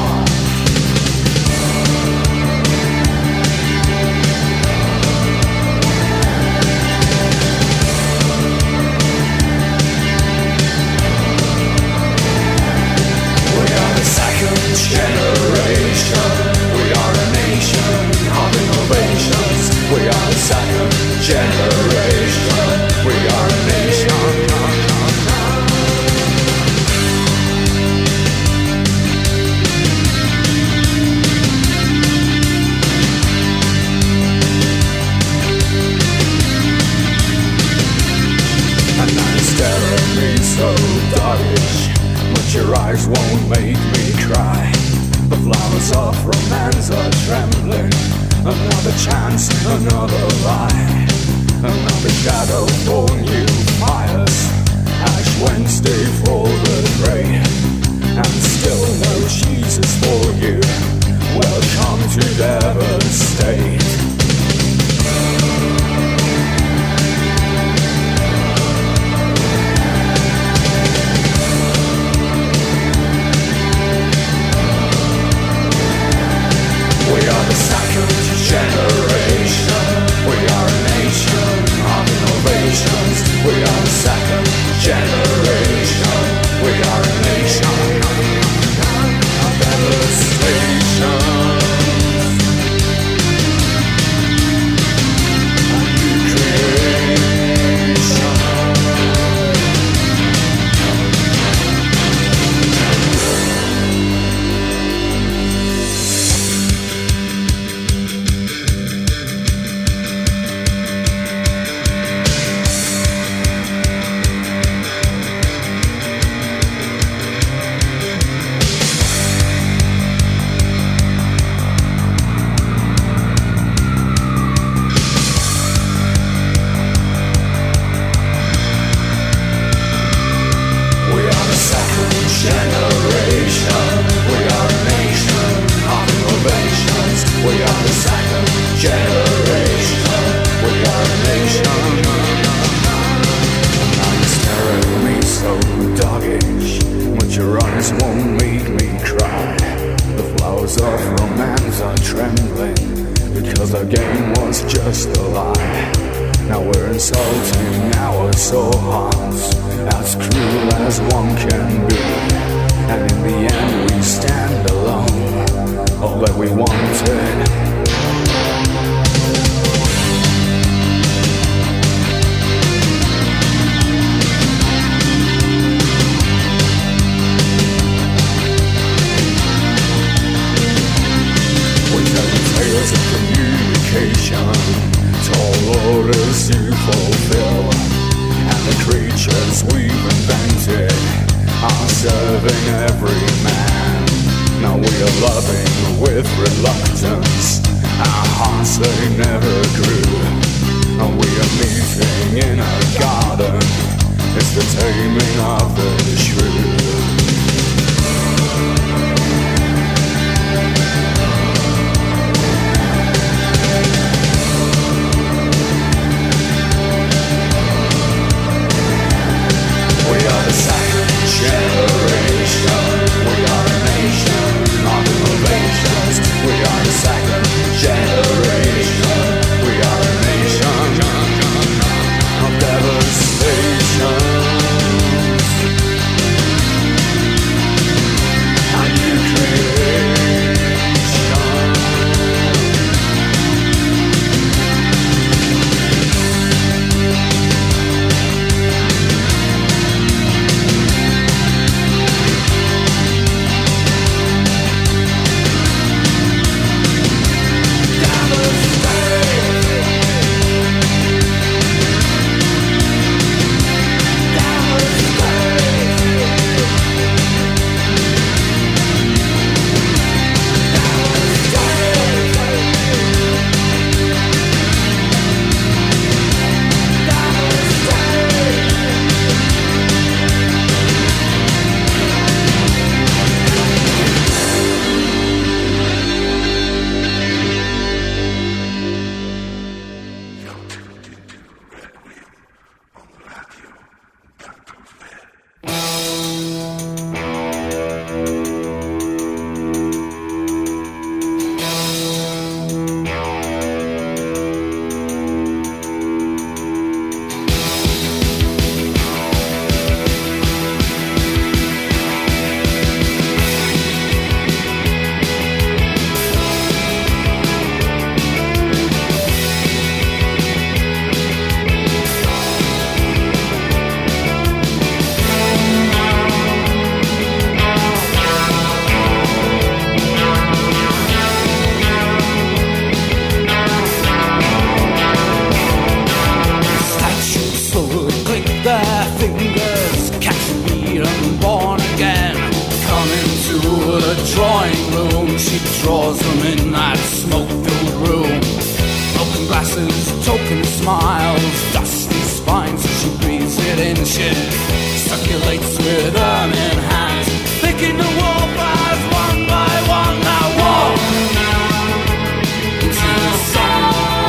Generation, we are a nation of innovations. We are the second generation. We are a nation. And now you're staring at me so doggish, but your eyes won't make me cry. The flowers of romance are trembling. Another chance, another lie. Another shadow for new fires. Ash Wednesday for the prey. And still no Jesus for you. Welcome to devastate. We are the second generation. We are a nation of innovations. We are the second generation. We are a nation of devastation. And new creation. Generation, we are a nation of innovations. We are the second generation. We are a nation. Now you stare at me so doggish, but your eyes won't make me cry. The flowers of romance are trembling because our game was just a lie. Now we're insulting our sore hearts, as cruel as one can be. And in the end we stand alone, all that we wanted. We tell the tales of communication, tall orders to fulfill, and the creatures we've invented are serving every man. Now we are loving with reluctance, born again. Coming to the drawing room, she draws them in that smoke-filled room. Broken glasses, token smiles, dusty spines as she breathes it in. She circulates with them in hands, picking the wallflowers one by one. Now walk into the sun.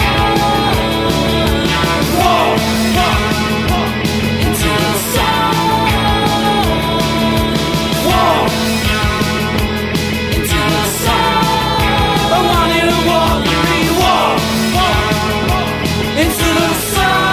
Walk, walk, walk into the sun. Walk into the sun. I want you to walk with me. Walk, walk, walk into the sun.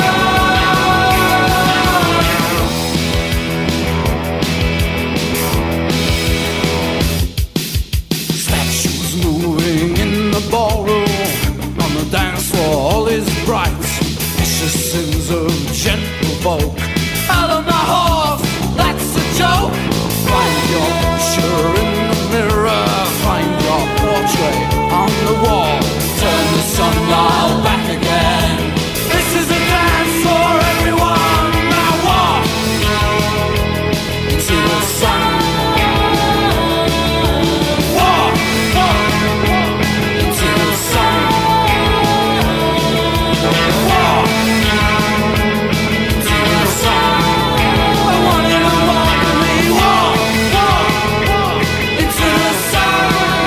Statues moving in the ballroom, on the dance floor all is bright. Vicious sins of gentle folk. Out of my horse, that's a joke. Find your picture in the mirror, find your portrait on the wall. Turn the sundial back again. This is a dance for everyone. Now walk into the sun. Walk, walk, walk into the sun. Walk into the sun. I want you to walk with me. Walk, walk, walk into the sun.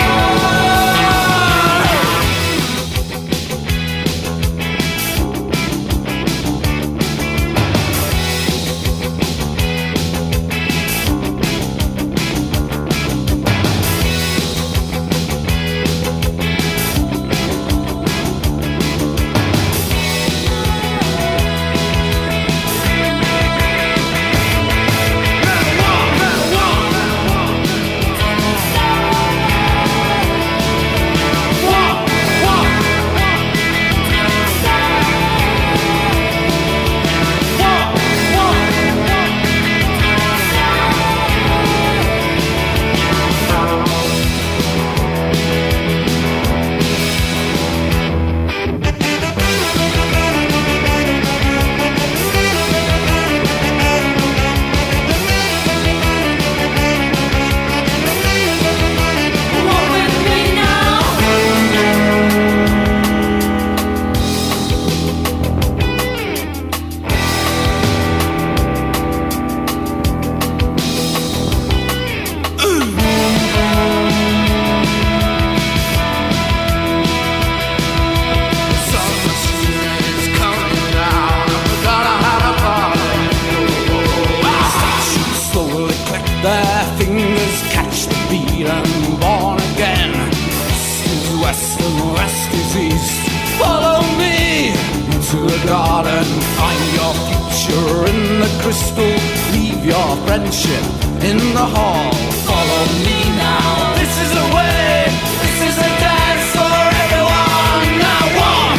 Their fingers catch the beat and born again. East is west and west is east. Follow me into the garden. Find your future in the crystal. Leave your friendship in the hall. Follow me now. This is the way. This is a dance for everyone. Now walk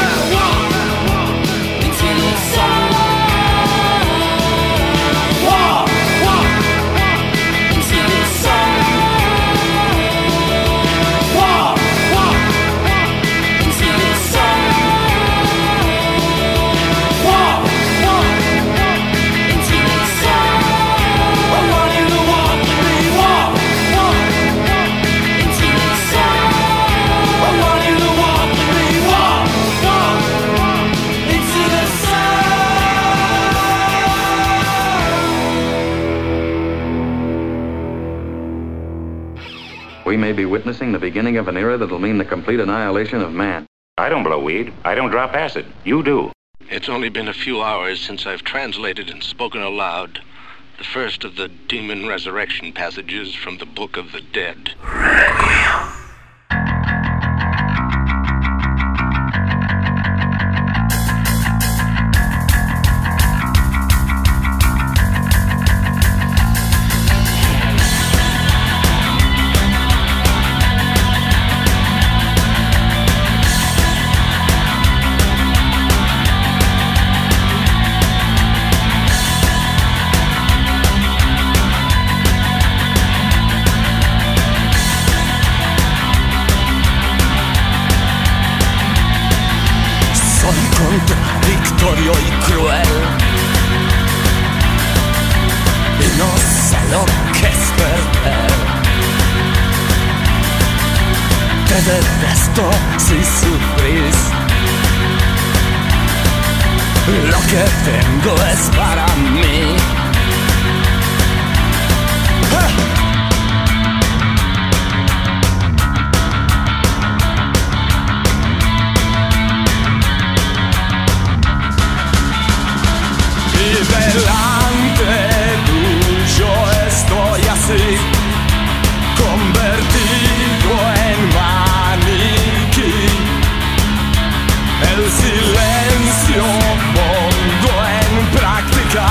into the sun. Walk, walk into the sun. Walk, walk into the sun. Walk, walk into the sun. I want you to walk with me. Walk, walk into the sun. I want you to walk with me. Walk, walk into the sun. We may be witnessing the beginning of an era that'll mean the complete annihilation of man. I don't blow weed. I don't drop acid. You do. It's only been a few hours since I've translated and spoken aloud the first of the demon resurrection passages from the Book of the Dead. detesto si sufrís. Lo que tengo es para mí. Y delante tuyo estoy así, convertido en maniquí. El silencio pongo en práctica.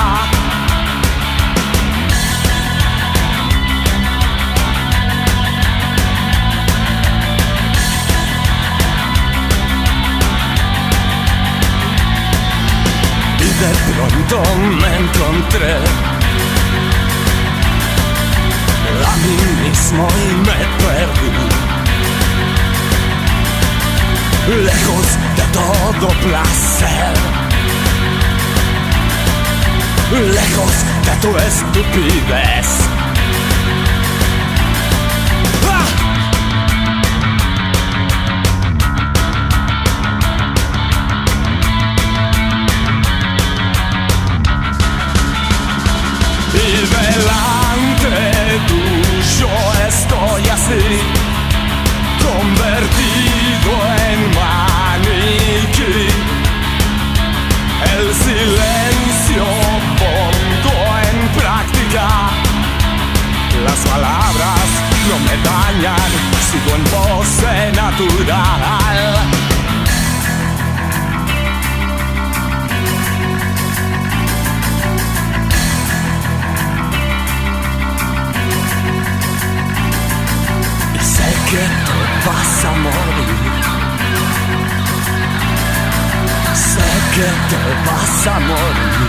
Y de pronto me encontré a mí mismo y me perdí, lejos de todo placer, lejos de tu estupidez. ¡Ah! Y delante tuyo estoy así, convertido en maniquí. El silencio pongo en práctica. Las palabras no me dañan, sigo en voce natural. Que te vas a morir. Sé que te vas a morir.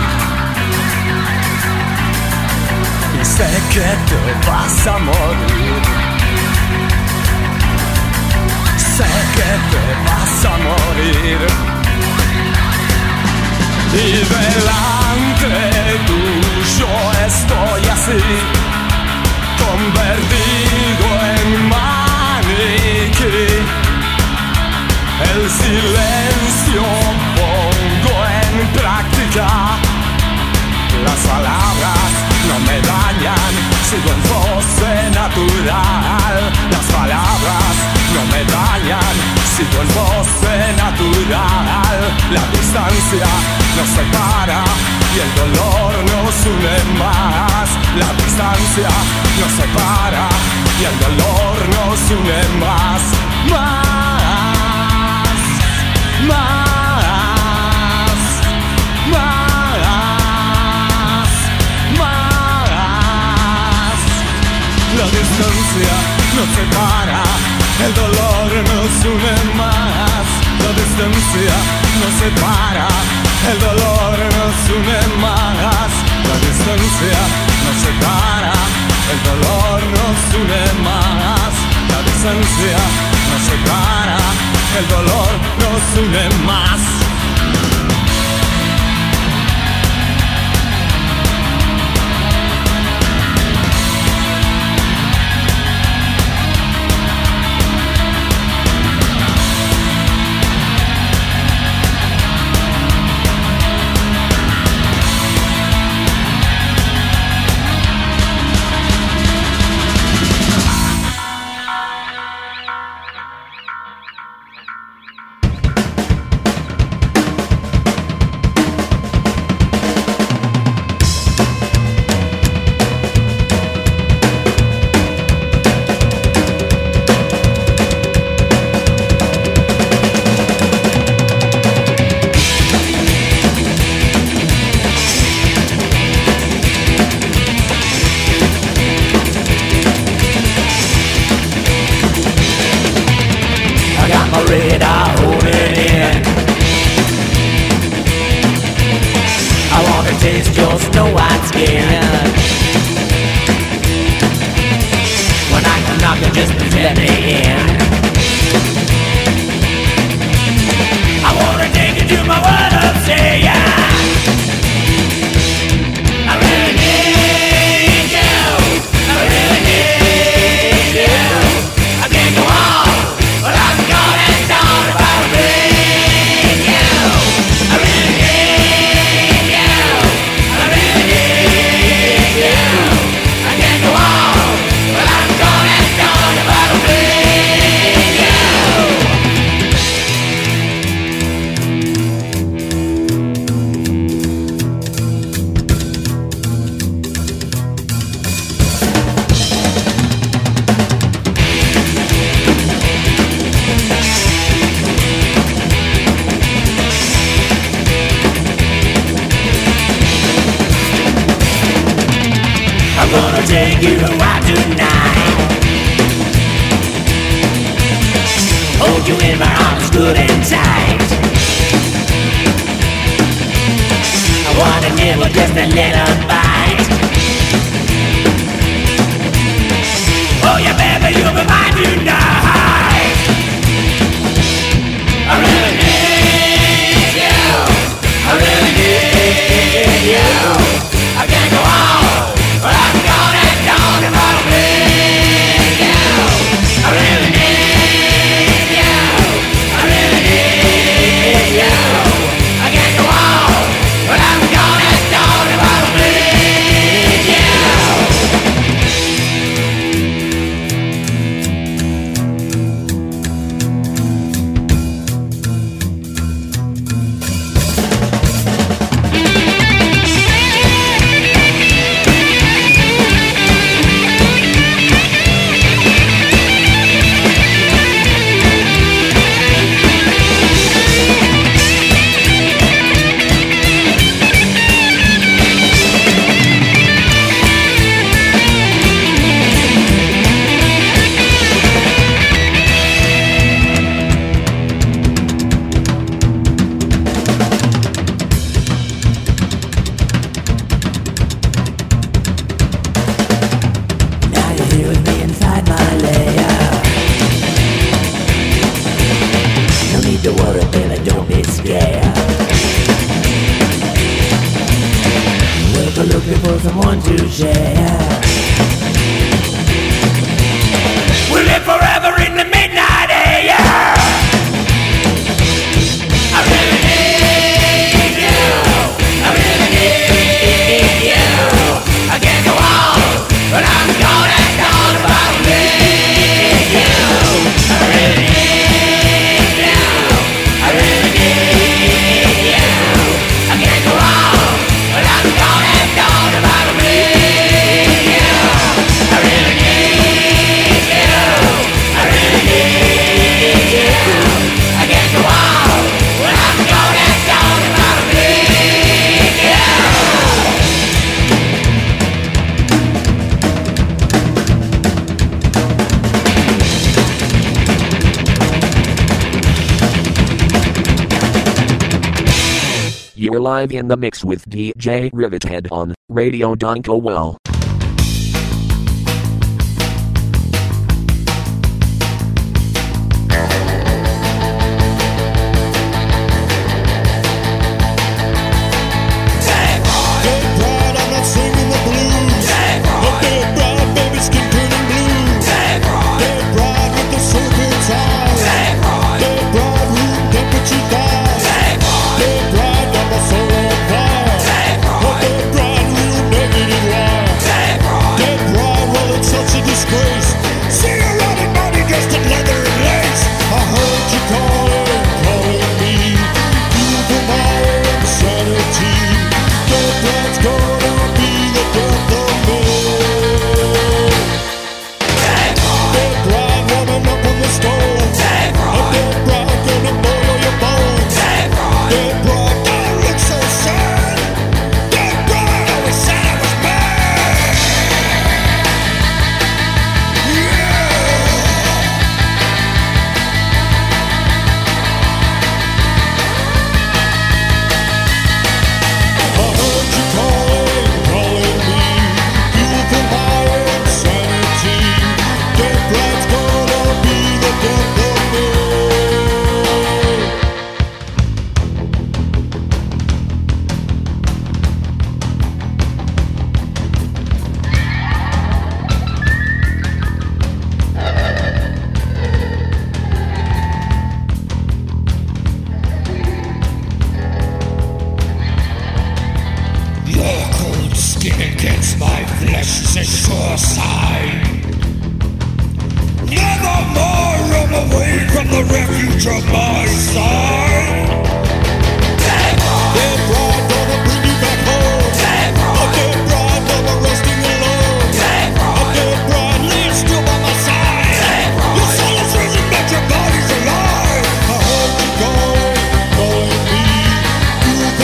Y sé que te vas a morir. Sé que te vas a morir. Y delante tuyo estoy así, convertido en maniquí. El silencio pongo en práctica. Las palabras no me dañan, sigo en voce natural. Las palabras no me dañan, sigo en voce natural. La distancia nos separa y el dolor nos une más. La distancia nos separa y el dolor nos une más. Más, más, más, más. La distancia nos separa, el dolor nos une más. La distancia nos separa, el dolor nos une más. La distancia nos separa, el dolor nos une más. La distancia nos separa, el dolor nos une más. But I take you out tonight. Hold you in my arms good and tight. I wanna give her just a little bite. Oh yeah, baby, you'll be mine tonight. I really need you. I really need you. I can't go on, but I'm gonna if I don't need you. I really need you. I really need you. I can't go on, but I'm gonna if I don't need you. You're live in the mix with DJ Rivethead on Radio Donkowell.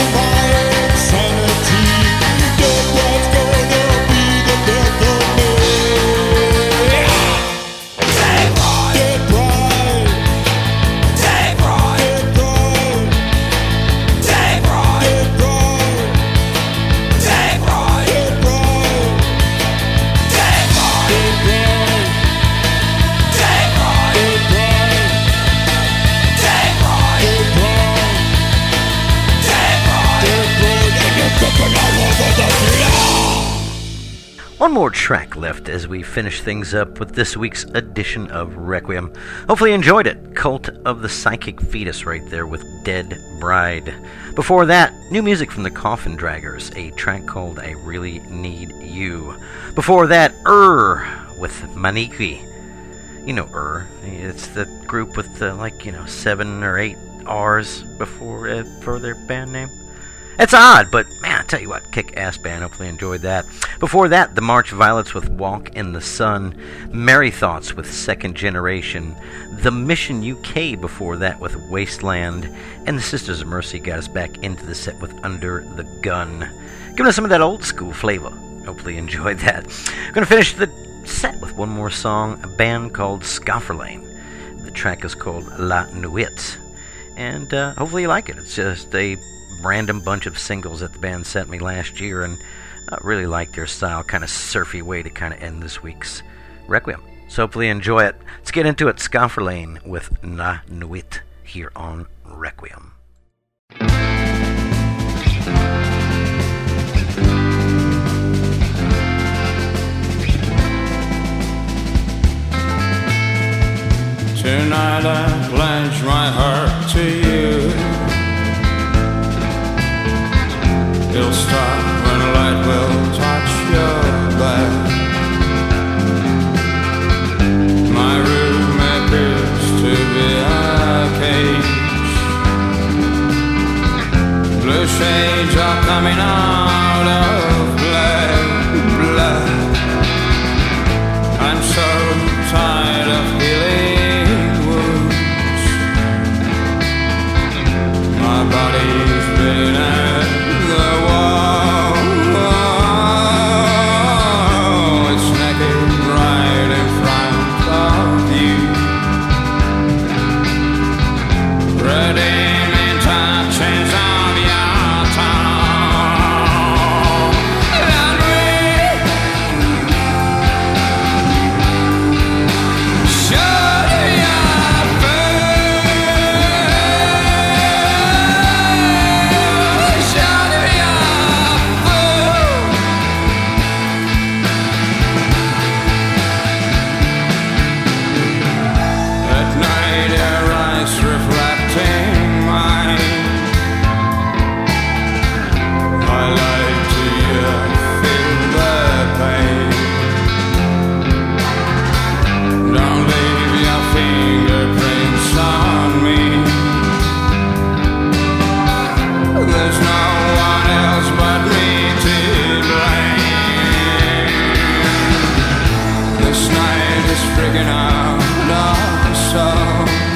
Sanity, death was gonna be the death of me. more track left as we finish things up with this week's edition of Requiem. Hopefully you enjoyed it. Cult of the Psychic Fetus right there with Dead Bride. Before that, new music from the Coffin Draggers, a track called I Really Need You. Before that, with Maniki. You know it's the group with the 7 or 8 R's before for their band name. It's odd, but man, I tell you what, kick-ass band. Hopefully you enjoyed that. Before that, the March Violets with Walk in the Sun, Merry Thoughts with Second Generation, The Mission UK before that with Wasteland, and the Sisters of Mercy got us back into the set with Under the Gun, giving us some of that old school flavor. Hopefully you enjoyed that. I'm going to finish the set with one more song, a band called Scofferlane. The track is called La Nuit, and hopefully you like it. It's just a random bunch of singles that the band sent me last year, and I really like their style, kind of surfy way to kind of end this week's Requiem. So hopefully you enjoy it. Let's get into it. Scofferlane with La Nuit here on Requiem. Tonight I pledge my heart to you. It'll start when a light will touch your back. My room appears to be a cage. Blue shades are coming out of black blood. I'm so tired of healing wounds. My body's been at the wall, it's naked right in front of you. Redeeming touches of your tongue. And we shut your face, shut your face. At night your eyes reflecting mine. I like to feel the pain. Don't leave your fingerprints on me. There's no one else but me to blame. This night is freaking out our soul.